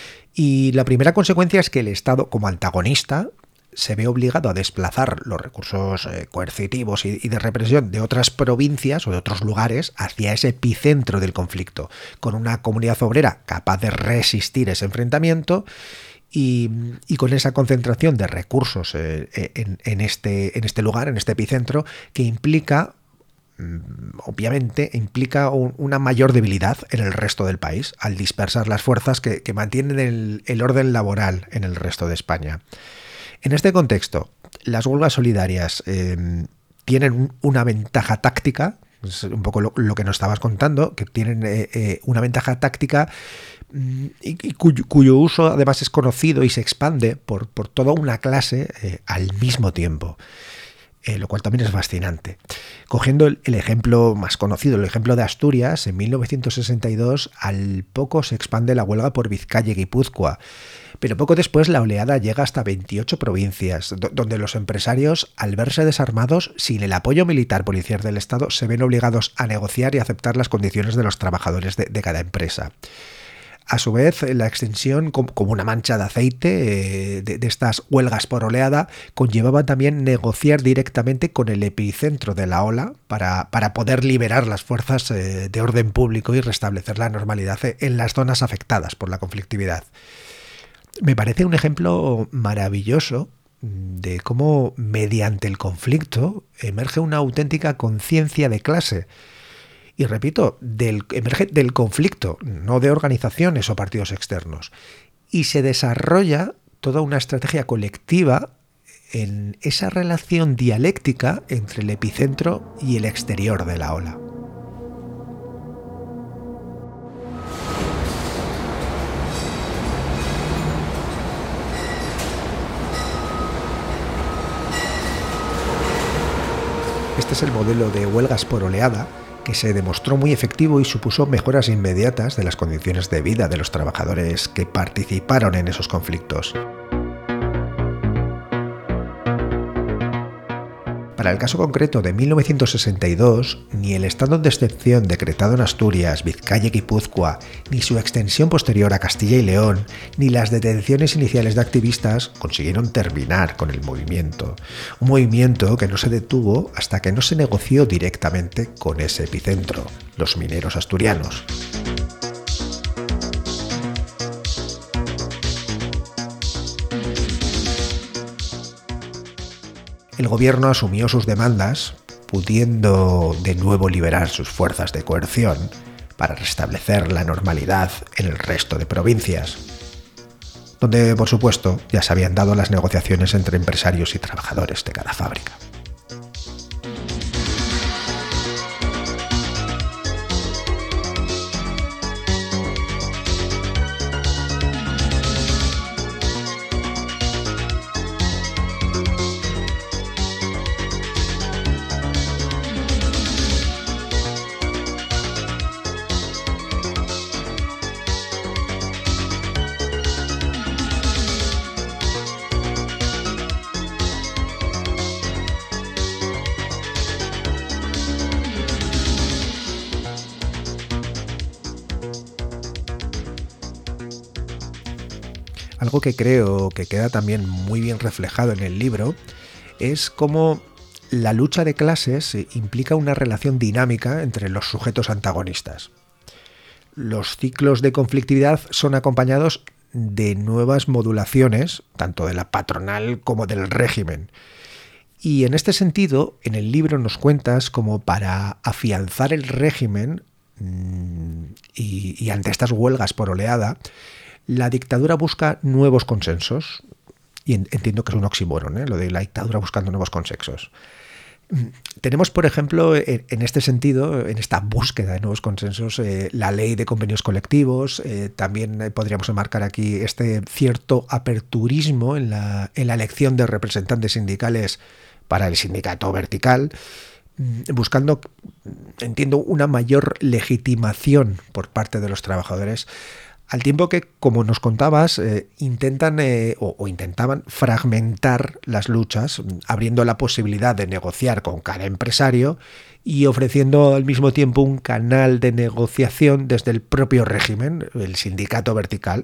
Y la primera consecuencia es que el Estado como antagonista se ve obligado a desplazar los recursos eh, coercitivos y, y de represión de otras provincias o de otros lugares hacia ese epicentro del conflicto, con una comunidad obrera capaz de resistir ese enfrentamiento. Y, y con esa concentración de recursos eh, en, en, este, en este lugar, en este epicentro, que implica, obviamente, implica un, una mayor debilidad en el resto del país, al dispersar las fuerzas que, que mantienen el, el orden laboral en el resto de España. En este contexto, las huelgas solidarias eh, tienen un, una ventaja táctica, es un poco lo, lo que nos estabas contando, que tienen eh, eh, una ventaja táctica y, y cuyo, cuyo uso además es conocido y se expande por, por toda una clase eh, al mismo tiempo. eh, lo cual también es fascinante. Cogiendo el, el ejemplo más conocido, el ejemplo de Asturias, en mil novecientos sesenta y dos al poco se expande la huelga por Vizcaya y Guipúzcoa, pero poco después la oleada llega hasta veintiocho provincias, do, donde los empresarios, al verse desarmados, sin el apoyo militar policial del Estado, se ven obligados a negociar y aceptar las condiciones de los trabajadores de, de cada empresa. A su vez, la extensión, como una mancha de aceite, de, de estas huelgas por oleada, conllevaba también negociar directamente con el epicentro de la ola para, para poder liberar las fuerzas de orden público y restablecer la normalidad en las zonas afectadas por la conflictividad. Me parece un ejemplo maravilloso de cómo, mediante el conflicto, emerge una auténtica conciencia de clase. Y repito, del, emerge del conflicto, no de organizaciones o partidos externos. Y se desarrolla toda una estrategia colectiva en esa relación dialéctica entre el epicentro y el exterior de la ola. Este es el modelo de huelgas por oleada, que se demostró muy efectivo y supuso mejoras inmediatas de las condiciones de vida de los trabajadores que participaron en esos conflictos. Para el caso concreto de mil novecientos sesenta y dos, ni el estado de excepción decretado en Asturias, Vizcaya y Guipúzcoa, ni su extensión posterior a Castilla y León, ni las detenciones iniciales de activistas consiguieron terminar con el movimiento. Un movimiento que no se detuvo hasta que no se negoció directamente con ese epicentro, los mineros asturianos. El gobierno asumió sus demandas, pudiendo de nuevo liberar sus fuerzas de coerción para restablecer la normalidad en el resto de provincias, donde, por supuesto, ya se habían dado las negociaciones entre empresarios y trabajadores de cada fábrica. Algo que creo que queda también muy bien reflejado en el libro es cómo la lucha de clases implica una relación dinámica entre los sujetos antagonistas. Los ciclos de conflictividad son acompañados de nuevas modulaciones, tanto de la patronal como del régimen. Y en este sentido, en el libro nos cuentas cómo para afianzar el régimen y, y ante estas huelgas por oleada, la dictadura busca nuevos consensos, y entiendo que es un oxímoron, ¿eh? Lo de la dictadura buscando nuevos consensos. Tenemos, por ejemplo, en este sentido, en esta búsqueda de nuevos consensos, eh, la ley de convenios colectivos. Eh, también podríamos enmarcar aquí este cierto aperturismo en la, en la elección de representantes sindicales para el sindicato vertical, buscando, entiendo, una mayor legitimación por parte de los trabajadores, al tiempo que, como nos contabas, eh, intentan eh, o, o intentaban fragmentar las luchas, abriendo la posibilidad de negociar con cada empresario y ofreciendo al mismo tiempo un canal de negociación desde el propio régimen, el sindicato vertical.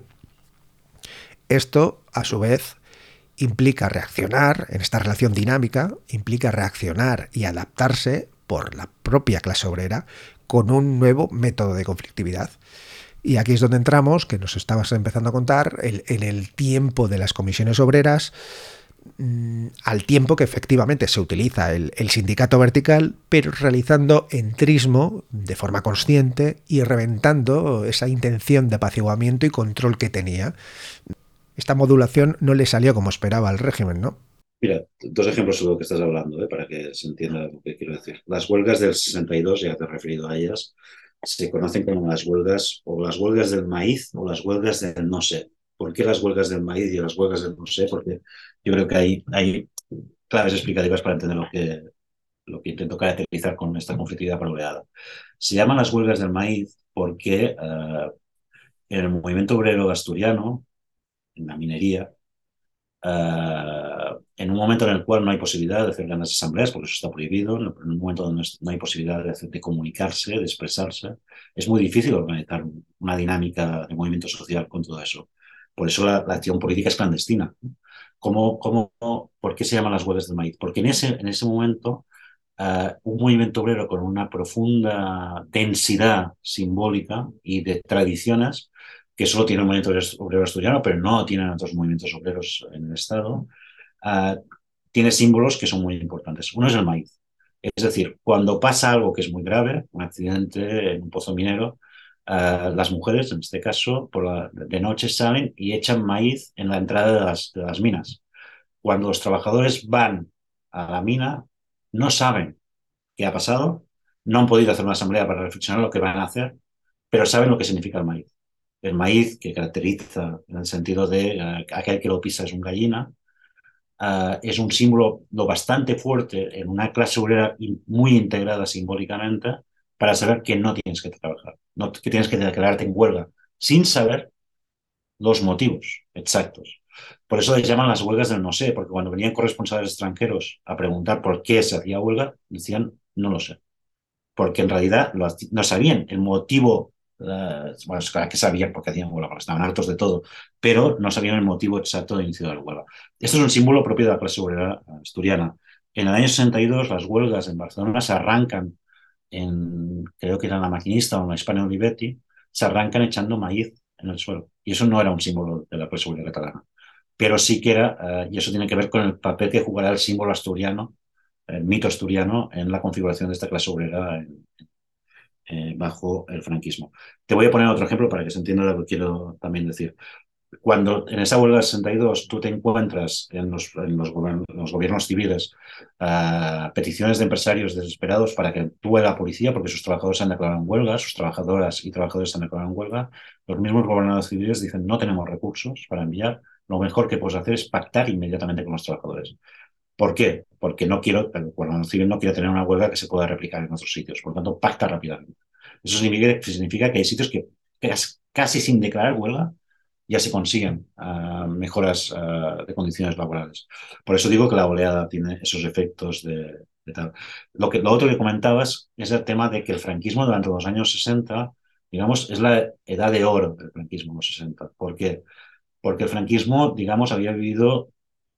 Esto, a su vez, implica reaccionar, en esta relación dinámica, implica reaccionar y adaptarse por la propia clase obrera con un nuevo método de conflictividad. Y aquí es donde entramos, que nos estabas empezando a contar, el, en el tiempo de las comisiones obreras, mmm, al tiempo que efectivamente se utiliza el, el sindicato vertical, pero realizando entrismo de forma consciente y reventando esa intención de apaciguamiento y control que tenía. Esta modulación no le salió como esperaba al régimen, ¿no? Mira, dos ejemplos sobre lo que estás hablando, ¿eh? Para que se entienda lo que quiero decir. Las huelgas del sesenta y dos, ya te he referido a ellas, se conocen como las huelgas o las huelgas del maíz o las huelgas del no sé. ¿Por qué las huelgas del maíz y las huelgas del no sé? Porque yo creo que hay, hay claves explicativas para entender lo que, lo que intento caracterizar con esta conflictividad por oleada. Se llaman las huelgas del maíz porque uh, en el movimiento obrero asturiano, en la minería, Uh, en un momento en el cual no hay posibilidad de hacer grandes asambleas, porque eso está prohibido, en un momento donde no hay posibilidad de, hacer, de comunicarse, de expresarse, es muy difícil organizar una dinámica de movimiento social con todo eso. Por eso la, la acción política es clandestina. ¿Cómo, cómo, ¿Por qué se llaman las huelgas del maíz? Porque en ese, en ese momento uh, un movimiento obrero con una profunda densidad simbólica y de tradiciones que solo tiene el movimiento obrero asturiano, pero no tienen otros movimientos obreros en el Estado, uh, tiene símbolos que son muy importantes. Uno es el maíz. Es decir, cuando pasa algo que es muy grave, un accidente en un pozo minero, uh, las mujeres, en este caso, por la, de noche salen y echan maíz en la entrada de las, de las minas. Cuando los trabajadores van a la mina, no saben qué ha pasado, no han podido hacer una asamblea para reflexionar lo que van a hacer, pero saben lo que significa el maíz. El maíz, que caracteriza en el sentido de uh, aquel que lo pisa es un gallina, uh, es un símbolo lo bastante fuerte en una clase obrera muy integrada simbólicamente para saber que no tienes que trabajar, no, que tienes que declararte en huelga, sin saber los motivos exactos. Por eso les llaman las huelgas del no sé, porque cuando venían corresponsales extranjeros a preguntar por qué se hacía huelga, decían no lo sé. Porque en realidad lo, no sabían el motivo. Uh, bueno, es claro que sabían porque hacían huelga, porque estaban hartos de todo, pero no sabían el motivo exacto de inicio de la huelga. Esto es un símbolo propio de la clase obrera asturiana. En el año sesenta y dos, las huelgas en Barcelona se arrancan, en, creo que era en La Maquinista o en la Hispania Olivetti, se arrancan echando maíz en el suelo. Y eso no era un símbolo de la clase obrera catalana. Pero sí que era, uh, y eso tiene que ver con el papel que jugará el símbolo asturiano, el mito asturiano, en la configuración de esta clase obrera en, Eh, bajo el franquismo. Te voy a poner otro ejemplo para que se entienda lo que quiero también decir. Cuando en esa huelga del sesenta y dos tú te encuentras en los, en los, gobiernos, los gobiernos civiles uh, peticiones de empresarios desesperados para que actúe la policía porque sus trabajadores se han declarado en huelga, sus trabajadoras y trabajadores se han declarado en huelga, los mismos gobernadores civiles dicen no tenemos recursos para enviar, lo mejor que puedes hacer es pactar inmediatamente con los trabajadores. ¿Por qué? Porque no quiero, el gobierno civil no quiere tener una huelga que se pueda replicar en otros sitios. Por lo tanto, pacta rápidamente. Eso significa, significa que hay sitios que casi sin declarar huelga ya se consiguen uh, mejoras uh, de condiciones laborales. Por eso digo que la oleada tiene esos efectos de, de tal. Lo, que, lo otro que comentabas es el tema de que el franquismo durante los años sesenta, digamos, es la edad de oro del franquismo en los sesenta. ¿Por qué? Porque el franquismo, digamos, había vivido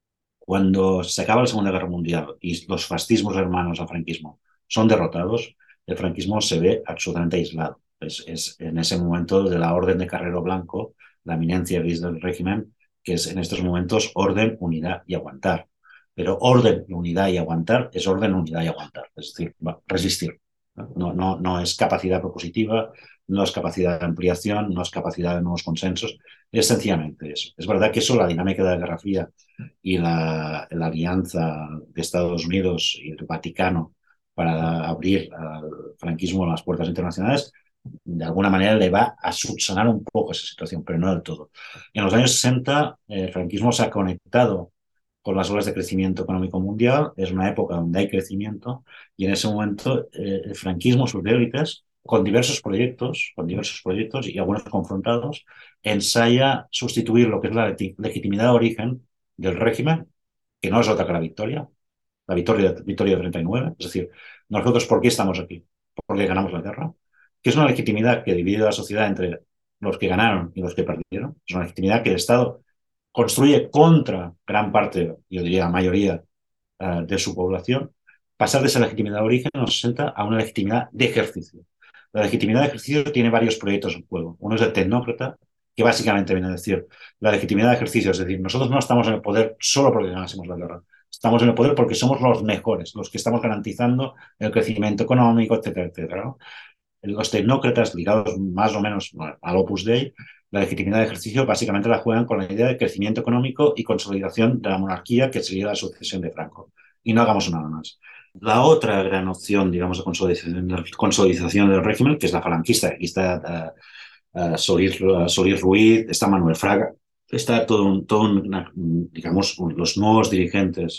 cuando se acaba la Segunda Guerra Mundial y los fascismos hermanos al franquismo son derrotados, el franquismo se ve absolutamente aislado. Es, es en ese momento de la orden de Carrero Blanco, la eminencia gris del régimen, que es en estos momentos orden, unidad y aguantar. Pero orden, unidad y aguantar es orden, unidad y aguantar. Es decir, resistir. No, no, no es capacidad propositiva, no es capacidad de ampliación, no es capacidad de nuevos consensos, es sencillamente eso. Es verdad que eso, la dinámica de la Guerra Fría y la, la alianza de Estados Unidos y el Vaticano para abrir al franquismo las puertas internacionales, de alguna manera le va a subsanar un poco esa situación, pero no del todo. En los años sesenta, el franquismo se ha conectado con las olas de crecimiento económico mundial, es una época donde hay crecimiento, y en ese momento eh, el franquismo, sus élites, con diversos proyectos, con diversos proyectos y algunos confrontados, ensaya sustituir lo que es la legitimidad de origen del régimen, que no es otra que la victoria, la victoria, victoria de treinta y nueve, es decir, nosotros ¿por qué estamos aquí? Porque ganamos la guerra, que es una legitimidad que divide la sociedad entre los que ganaron y los que perdieron, es una legitimidad que el Estado construye contra gran parte, yo diría la mayoría uh, de su población, pasar de esa legitimidad de origen en los sesenta a una legitimidad de ejercicio. La legitimidad de ejercicio tiene varios proyectos en juego. Uno es el tecnócrata, que básicamente viene a decir la legitimidad de ejercicio, es decir, nosotros no estamos en el poder solo porque ganásemos la guerra, estamos en el poder porque somos los mejores, los que estamos garantizando el crecimiento económico, etcétera, etcétera, ¿no? Los tecnócratas ligados más o menos al Opus Dei, la legitimidad de ejercicio básicamente la juegan con la idea de crecimiento económico y consolidación de la monarquía, que sería la sucesión de Franco. Y no hagamos nada más. La otra gran opción, digamos, de consolidación, consolidación del régimen, que es la falanquista. Aquí está uh, uh, Solís, uh, Solís Ruiz, está Manuel Fraga, está todo un, todo un, digamos, un, los nuevos dirigentes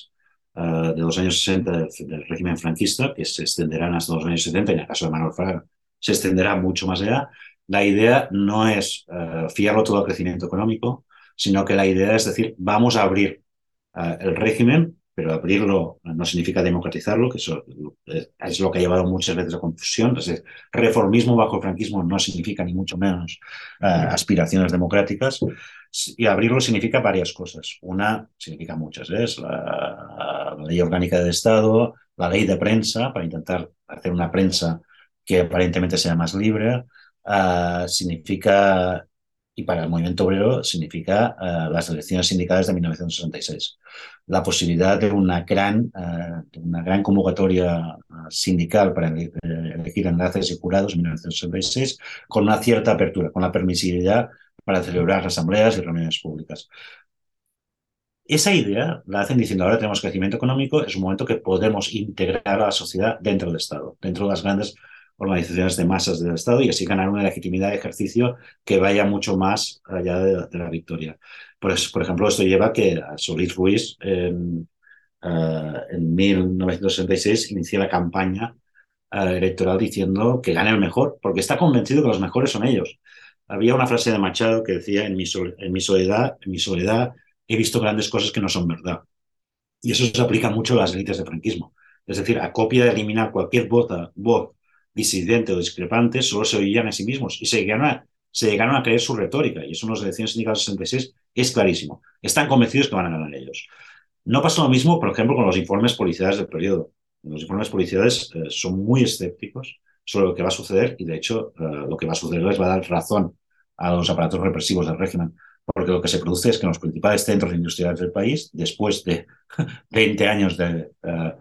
uh, de los años sesenta del, del régimen franquista, que se extenderán hasta los años setenta, y en el caso de Manuel Fraga se extenderá mucho más allá. La idea no es uh, fiarlo todo al crecimiento económico, sino que la idea es decir, vamos a abrir uh, el régimen, pero abrirlo no significa democratizarlo, que eso es lo que ha llevado muchas veces a confusión. Es decir, reformismo bajo el franquismo no significa ni mucho menos uh, aspiraciones democráticas, y abrirlo significa varias cosas. Una, significa muchas, ¿eh? Es la, la ley orgánica del Estado, la ley de prensa, para intentar hacer una prensa que aparentemente sea más libre, uh, significa, y para el movimiento obrero, significa uh, las elecciones sindicales de mil novecientos sesenta y seis. La posibilidad de una gran, uh, de una gran convocatoria sindical para elegir enlaces y jurados en mil novecientos sesenta y seis, con una cierta apertura, con la permisibilidad para celebrar asambleas y reuniones públicas. Esa idea la hacen diciendo, ahora tenemos crecimiento económico, es un momento que podemos integrar a la sociedad dentro del Estado, dentro de las grandes organizaciones de masas del Estado, y así ganar una legitimidad de ejercicio que vaya mucho más allá de, de la victoria. Por, eso, por ejemplo, esto lleva a que a Solís Ruiz en, uh, en mil novecientos sesenta y seis inicie la campaña uh, electoral diciendo que gane el mejor, porque está convencido que los mejores son ellos. Había una frase de Machado que decía, en mi, sol, en mi soledad, en mi soledad he visto grandes cosas que no son verdad. Y eso se aplica mucho a las élites del franquismo. Es decir, a copia de eliminar cualquier voz, voz disidente o discrepante, solo se oían a sí mismos y se llegaron a, se llegaron a creer su retórica. Y eso en las elecciones sindicales del sesenta y seis es clarísimo. Están convencidos que van a ganar ellos. No pasa lo mismo, por ejemplo, con los informes policiales del periodo. Los informes policiales eh, son muy escépticos sobre lo que va a suceder, y de hecho eh, lo que va a suceder les va a dar razón a los aparatos represivos del régimen, porque lo que se produce es que en los principales centros industriales del país, después de veinte años de, uh,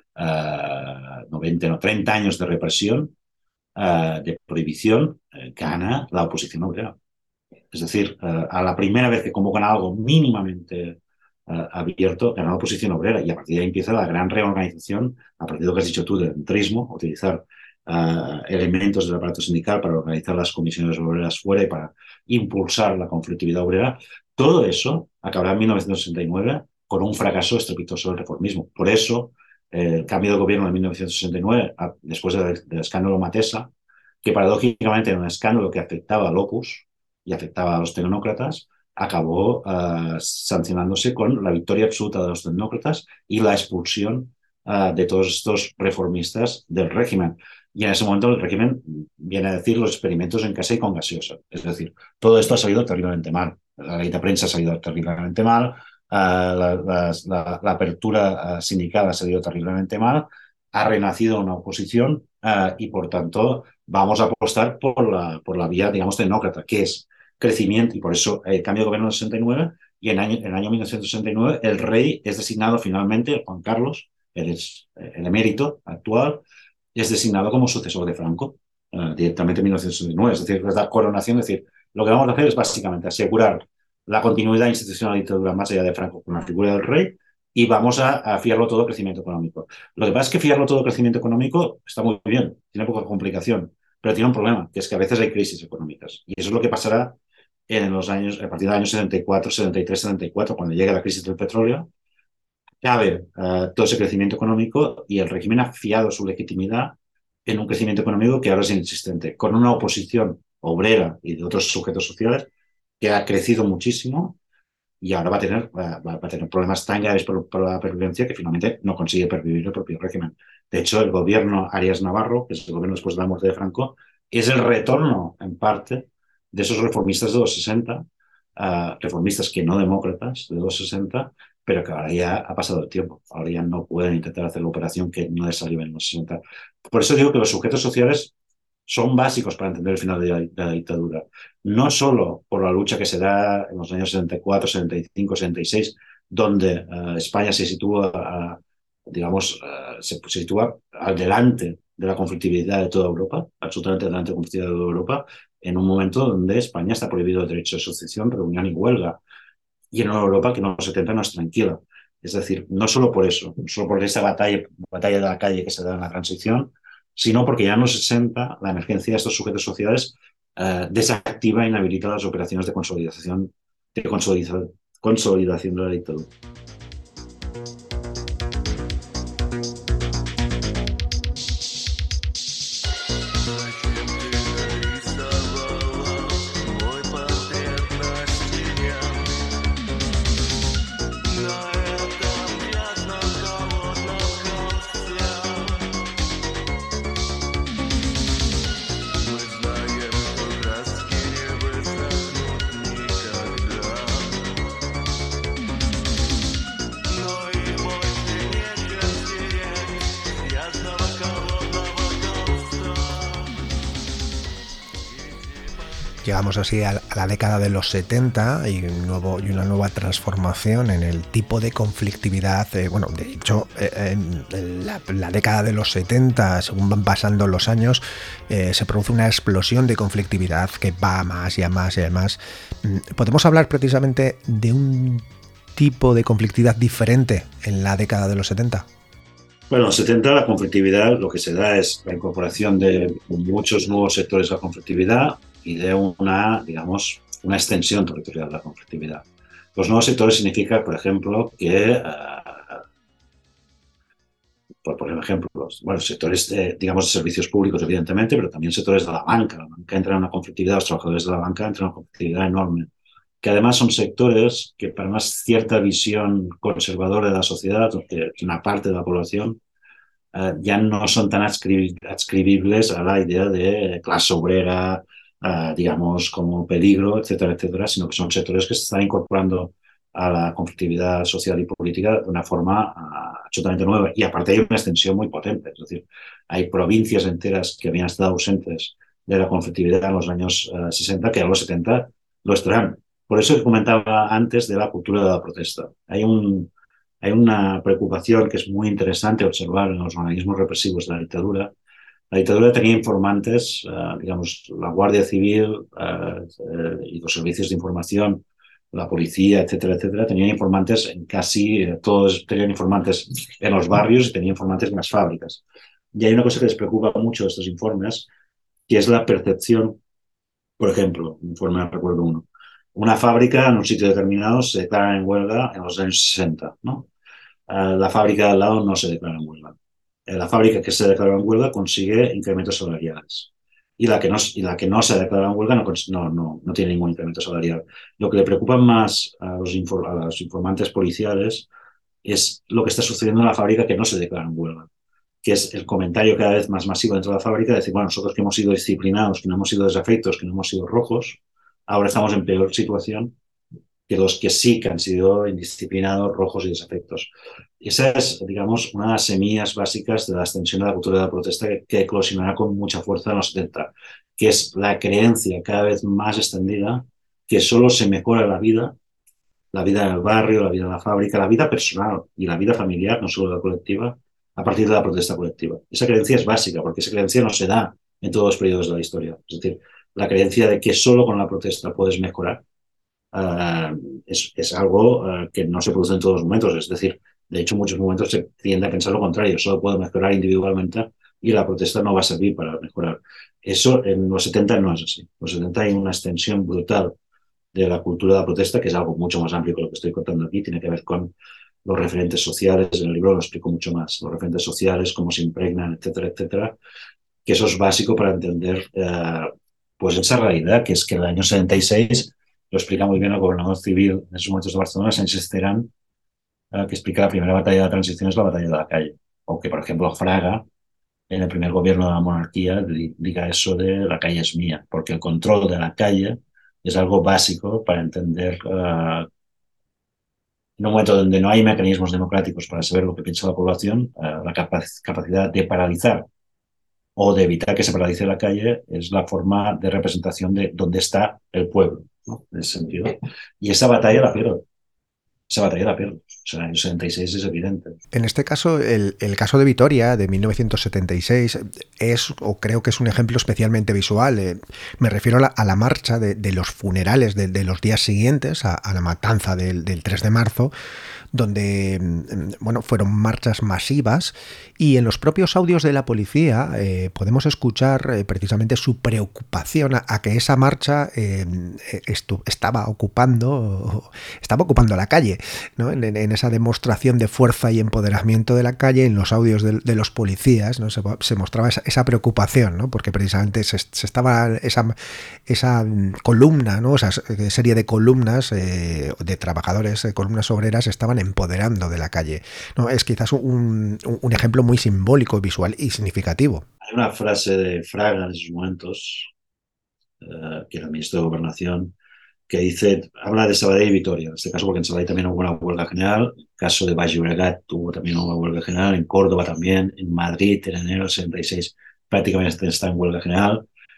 uh, no veinte, no, treinta años de represión, uh, de prohibición, uh, gana la oposición obrera. Es decir, uh, a la primera vez que convocan algo mínimamente uh, abierto, gana la oposición obrera, y a partir de ahí empieza la gran reorganización, a partir de lo que has dicho tú del entrismo, utilizar Uh, elementos del aparato sindical para organizar las comisiones obreras fuera y para impulsar la conflictividad obrera. Todo eso acabará en mil novecientos sesenta y nueve con un fracaso estrepitoso del reformismo. Por eso, eh, el cambio de gobierno de mil novecientos sesenta y nueve, a, después del, del escándalo Matesa, que paradójicamente era un escándalo que afectaba al Opus y afectaba a los tecnócratas, acabó uh, sancionándose con la victoria absoluta de los tecnócratas y la expulsión uh, de todos estos reformistas del régimen. Y en ese momento el régimen viene a decir los experimentos en casa y con gaseosa. Es decir, todo esto ha salido terriblemente mal. La ley de prensa ha salido terriblemente mal, uh, la, la, la, la apertura uh, sindical ha salido terriblemente mal, ha renacido una oposición uh, y por tanto vamos a apostar por la, por la vía, digamos, tecnócrata, que es crecimiento, y por eso el cambio de gobierno en el sesenta y nueve, y en, año, en el año mil novecientos sesenta y nueve el rey es designado finalmente, Juan Carlos, él es el emérito actual, es designado como sucesor de Franco, uh, directamente en mil novecientos sesenta y nueve. Es decir, la coronación, es decir, lo que vamos a hacer es básicamente asegurar la continuidad institucional de la dictadura más allá de Franco con la figura del rey, y vamos a, a fiarlo todo crecimiento económico. Lo que pasa es que fiarlo todo crecimiento económico está muy bien, tiene poca complicación, pero tiene un problema, que es que a veces hay crisis económicas. Y eso es lo que pasará en los años, a partir del año setenta y cuatro, setenta y tres, setenta y cuatro, cuando llegue la crisis del petróleo. Cabe uh, todo ese crecimiento económico, y el régimen ha fiado su legitimidad en un crecimiento económico que ahora es inexistente, con una oposición obrera y de otros sujetos sociales que ha crecido muchísimo, y ahora va a tener, va, va a tener problemas tan graves por, por la pervivencia que finalmente no consigue pervivir el propio régimen. De hecho, el gobierno Arias Navarro, que es el gobierno después de la muerte de Franco, es el retorno, en parte, de esos reformistas de los sesenta, uh, reformistas que no demócratas de los sesenta, pero que ahora ya ha pasado el tiempo. Ahora ya no pueden intentar hacer la operación que no les salió en los sesenta. Por eso digo que los sujetos sociales son básicos para entender el final de la, de la dictadura. No solo por la lucha que se da en los años setenta y cuatro, setenta y cinco, setenta y seis, donde uh, España se sitúa, uh, digamos, uh, se, se sitúa al delante de la conflictividad de toda Europa, absolutamente delante de la conflictividad de toda Europa, en un momento donde España está prohibido el derecho de asociación, reunión y huelga, y en una Europa que no se tenta, no es tranquila. Es decir, no solo por eso, no solo por esa batalla, batalla de la calle que se da en la transición, sino porque ya en los sesenta la emergencia de estos sujetos sociales uh, desactiva e inhabilita las operaciones de consolidación, de consolidación, consolidación de la dictadura. Llegamos así a la década de los setenta y, un nuevo, y una nueva transformación en el tipo de conflictividad. Eh, bueno, de hecho, eh, en la, la década de los setenta, según van pasando los años, eh, se produce una explosión de conflictividad que va a más y a más y a más. ¿Podemos hablar precisamente de un tipo de conflictividad diferente en la década de los setenta? Bueno, en los setenta la conflictividad lo que se da es la incorporación de muchos nuevos sectores a la conflictividad y de una, digamos, una extensión territorial de la conflictividad. Los nuevos sectores significa, por ejemplo, que, uh, por poner ejemplos, bueno, sectores, de, digamos, de servicios públicos, evidentemente, pero también sectores de la banca. La banca entra en una conflictividad, los trabajadores de la banca entran en una conflictividad enorme, que además son sectores que para una cierta visión conservadora de la sociedad, que una parte de la población, Uh, ya no son tan adscrib adscribibles a la idea de clase obrera, uh, digamos, como peligro, etcétera, etcétera, sino que son sectores que se están incorporando a la conflictividad social y política de una forma uh, absolutamente nueva. Y aparte hay una extensión muy potente, es decir, hay provincias enteras que habían estado ausentes de la conflictividad en los años uh, sesenta, que a los setenta lo estarán. Por eso comentaba antes de la cultura de la protesta. Hay un... Hay una preocupación que es muy interesante observar en los organismos represivos de la dictadura. La dictadura tenía informantes, uh, digamos, la Guardia Civil uh, uh, y los servicios de información, la policía, etcétera, etcétera, tenían informantes en casi eh, todos, tenían informantes en los barrios y tenían informantes en las fábricas. Y hay una cosa que les preocupa mucho de estos informes, que es la percepción, por ejemplo, un informe, recuerdo uno, una fábrica en un sitio determinado se declara en huelga en los años sesenta, ¿no? Uh, la fábrica de al lado no se declara en huelga. Uh, la fábrica que se declara en huelga consigue incrementos salariales. Y la que no, y la que no se declara en huelga no, no, no, no tiene ningún incremento salarial. Lo que le preocupa más a los, infor, a los informantes policiales es lo que está sucediendo en la fábrica que no se declara en huelga, que es el comentario cada vez más masivo dentro de la fábrica de decir, bueno, nosotros que hemos sido disciplinados, que no hemos sido desafectos, que no hemos sido rojos, ahora estamos en peor situación que los que sí que han sido indisciplinados, rojos y desafectos. Esa es, digamos, una de las semillas básicas de la extensión de la cultura de la protesta que, que eclosionará con mucha fuerza en los setenta, que es la creencia cada vez más extendida que solo se mejora la vida, la vida en el barrio, la vida en la fábrica, la vida personal y la vida familiar, no solo la colectiva, a partir de la protesta colectiva. Esa creencia es básica, porque esa creencia no se da en todos los periodos de la historia. Es decir, la creencia de que solo con la protesta puedes mejorar uh, es, es algo uh, que no se produce en todos los momentos. Es decir, de hecho, en muchos momentos se tiende a pensar lo contrario. Solo puedo mejorar individualmente y la protesta no va a servir para mejorar. Eso en los setenta no es así. En los setenta hay una extensión brutal de la cultura de la protesta, que es algo mucho más amplio que lo que estoy contando aquí. Tiene que ver con los referentes sociales. En el libro lo explico mucho más. Los referentes sociales, cómo se impregnan, etcétera, etcétera. Que eso es básico para entender uh, pues esa realidad, que es que en el año setenta y seis, lo explica muy bien el gobernador civil en esos momentos de Barcelona, Sánchez Terán, uh, que explica la primera batalla de la transición es la batalla de la calle. O que, por ejemplo, Fraga, en el primer gobierno de la monarquía, diga eso de la calle es mía, porque el control de la calle es algo básico para entender uh, en un momento donde no hay mecanismos democráticos para saber lo que piensa la población, uh, la capac capacidad de paralizar o de evitar que se paralice la calle es la forma de representación de dónde está el pueblo, ¿no? En ese sentido. Y esa batalla la pierde. Esa batalla la pierde. O sea, en el setenta y seis es evidente. En este caso, el, el caso de Vitoria, de mil novecientos setenta y seis, es, o creo que es un ejemplo especialmente visual. Eh, me refiero a la, a la marcha de, de los funerales de, de los días siguientes, a, a la matanza del, del tres de marzo, donde bueno, fueron marchas masivas, y en los propios audios de la policía eh, podemos escuchar eh, precisamente su preocupación a, a que esa marcha eh, estaba ocupando estaba ocupando la calle, ¿no? En, en esa demostración de fuerza y empoderamiento de la calle. En los audios de, de los policías, ¿no? se, se mostraba esa, esa preocupación, ¿no? Porque precisamente se, se estaba esa, esa columna, ¿no? Esa serie de columnas eh, de trabajadores, de columnas obreras, estaban empoderando de la calle, ¿no? Es quizás un, un ejemplo muy simbólico, visual y significativo. Hay una frase de Fraga en esos momentos, uh, que era ministro de Gobernación, que dice, habla de Sabadell y Vitoria, en este caso porque en Sabadell también hubo una huelga general, en el caso de Baix Llobregat tuvo también una huelga general, en Córdoba también, en Madrid en enero del setenta y seis prácticamente está en huelga general,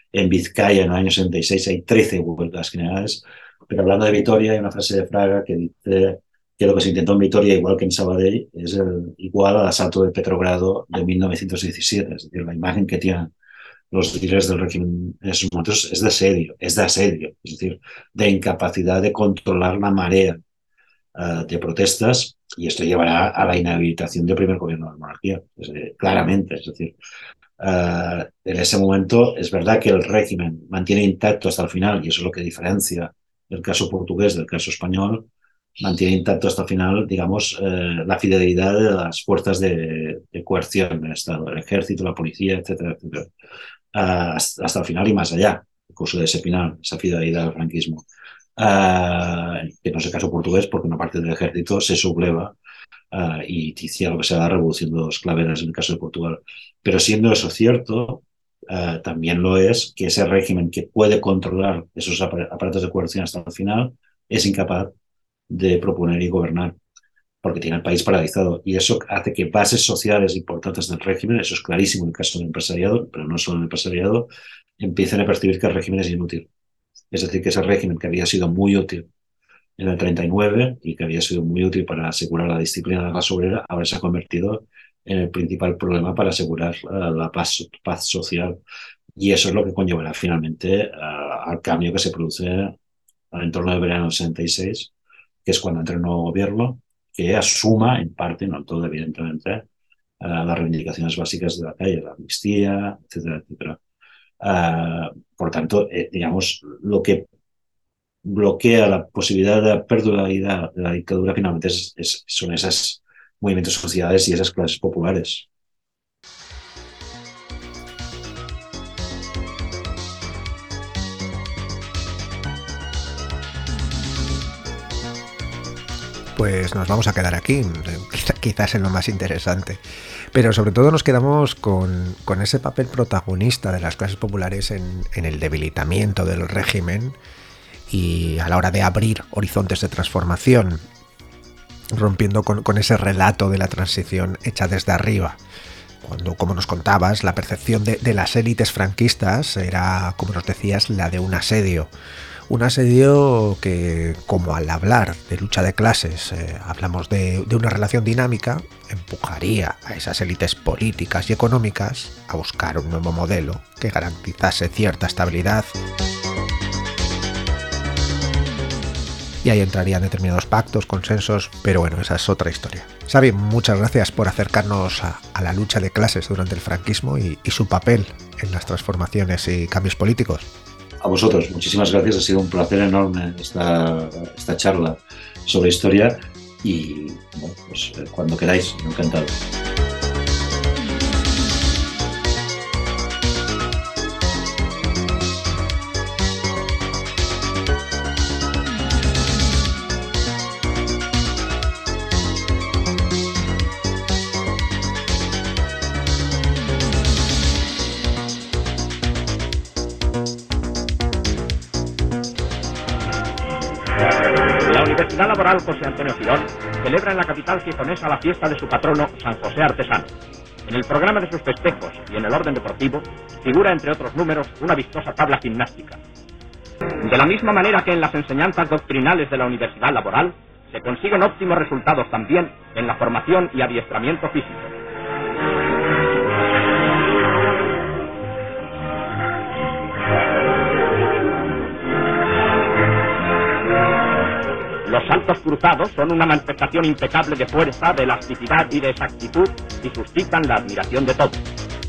En Vizcaya, en el año setenta y seis, hay trece huelgas generales. Pero hablando de Vitoria, hay una frase de Fraga que dice que lo que se intentó en Vitoria, igual que en Sabadell, es el, igual al asalto de Petrogrado de mil novecientos diecisiete. Es decir, la imagen que tienen los líderes del régimen en esos momentos es de asedio, es de asedio, es decir, de incapacidad de controlar la marea uh, de protestas, y esto llevará a la inhabilitación del primer gobierno de la monarquía, es decir, claramente. Es decir, uh, en ese momento es verdad que el régimen mantiene intacto hasta el final, y eso es lo que diferencia el caso portugués del caso español, mantiene intacto hasta el final, digamos, eh, la fidelidad de las fuerzas de, de coerción del Estado, el ejército, la policía, etcétera, etcétera. Uh, hasta, hasta el final y más allá, incluso de ese final, esa fidelidad al franquismo. Uh, que no es el caso portugués, porque una parte del ejército se subleva uh, y inicia lo que sea la revolución de los claveles en el caso de Portugal. Pero siendo eso cierto, uh, también lo es que ese régimen que puede controlar esos aparatos de coerción hasta el final es incapaz de proponer y gobernar, porque tiene el país paralizado, y eso hace que bases sociales importantes del régimen, eso es clarísimo en el caso del empresariado, pero no solo en el empresariado, empiecen a percibir que el régimen es inútil. Es decir, que ese régimen que había sido muy útil en el treinta y nueve y que había sido muy útil para asegurar la disciplina de la clase obrera, ahora se ha convertido en el principal problema para asegurar uh, la paz, paz social. Y eso es lo que conllevará finalmente uh, al cambio que se produce en torno del verano del sesenta y seis, que es cuando entra el nuevo gobierno, que asuma en parte, no todo evidentemente, uh, las reivindicaciones básicas de la calle, la amnistía, etcétera, etcétera. Uh, por tanto, eh, digamos, lo que bloquea la posibilidad de la perdurabilidad de la dictadura finalmente es, es, son esos movimientos sociales y esas clases populares. Pues nos vamos a quedar aquí, quizás en lo más interesante. Pero sobre todo nos quedamos con, con ese papel protagonista de las clases populares en, en el debilitamiento del régimen y a la hora de abrir horizontes de transformación, rompiendo con, con ese relato de la transición hecha desde arriba. Cuando, como nos contabas, la percepción de, de las élites franquistas era, como nos decías, la de un asedio. Un asedio que, como al hablar de lucha de clases, eh, hablamos de, de una relación dinámica, empujaría a esas élites políticas y económicas a buscar un nuevo modelo que garantizase cierta estabilidad. Y ahí entrarían determinados pactos, consensos, pero bueno, esa es otra historia. Xavi, muchas gracias por acercarnos a, a la lucha de clases durante el franquismo y, y su papel en las transformaciones y cambios políticos. A vosotros, muchísimas gracias, ha sido un placer enorme esta, esta charla sobre historia y bueno, pues, cuando queráis, encantado. La Laboral José Antonio Girón celebra en la capital gijonesa la fiesta de su patrono San José Artesano. En el programa de sus festejos y en el orden deportivo figura, entre otros números, una vistosa tabla gimnástica. De la misma manera que en las enseñanzas doctrinales de la Universidad Laboral se consiguen óptimos resultados también en la formación y adiestramiento físico. Los saltos cruzados son una manifestación impecable de fuerza, de elasticidad y de exactitud y suscitan la admiración de todos.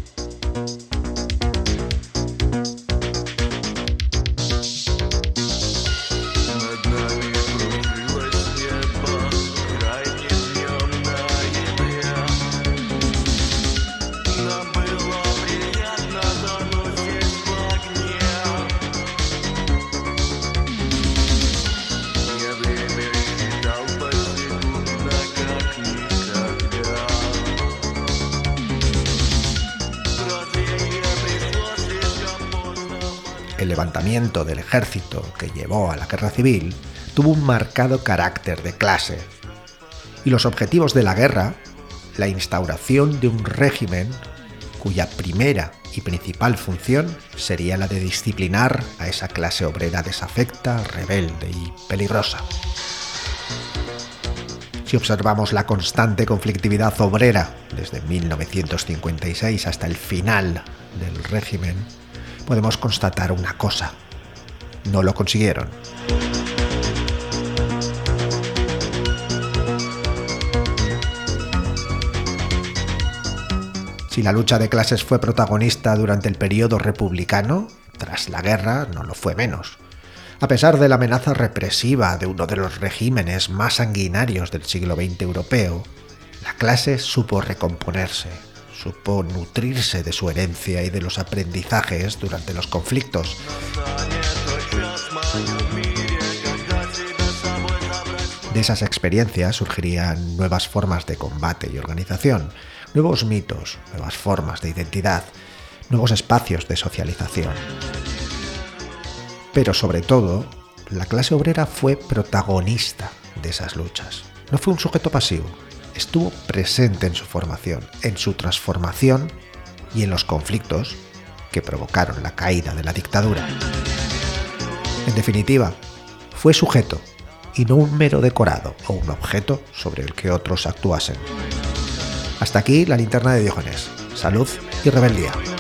El levantamiento del ejército que llevó a la guerra civil tuvo un marcado carácter de clase, y los objetivos de la guerra, la instauración de un régimen cuya primera y principal función sería la de disciplinar a esa clase obrera desafecta, rebelde y peligrosa. Si observamos la constante conflictividad obrera desde mil novecientos cincuenta y seis hasta el final del régimen, podemos constatar una cosa: no lo consiguieron. Si la lucha de clases fue protagonista durante el periodo republicano, tras la guerra no lo fue menos. A pesar de la amenaza represiva de uno de los regímenes más sanguinarios del siglo veinte europeo, la clase supo recomponerse, supo nutrirse de su herencia y de los aprendizajes durante los conflictos. De esas experiencias surgirían nuevas formas de combate y organización, nuevos mitos, nuevas formas de identidad, nuevos espacios de socialización. Pero sobre todo, la clase obrera fue protagonista de esas luchas. No fue un sujeto pasivo, estuvo presente en su formación, en su transformación y en los conflictos que provocaron la caída de la dictadura. En definitiva, fue sujeto y no un mero decorado o un objeto sobre el que otros actuasen. Hasta aquí la linterna de Diógenes. Salud y rebeldía.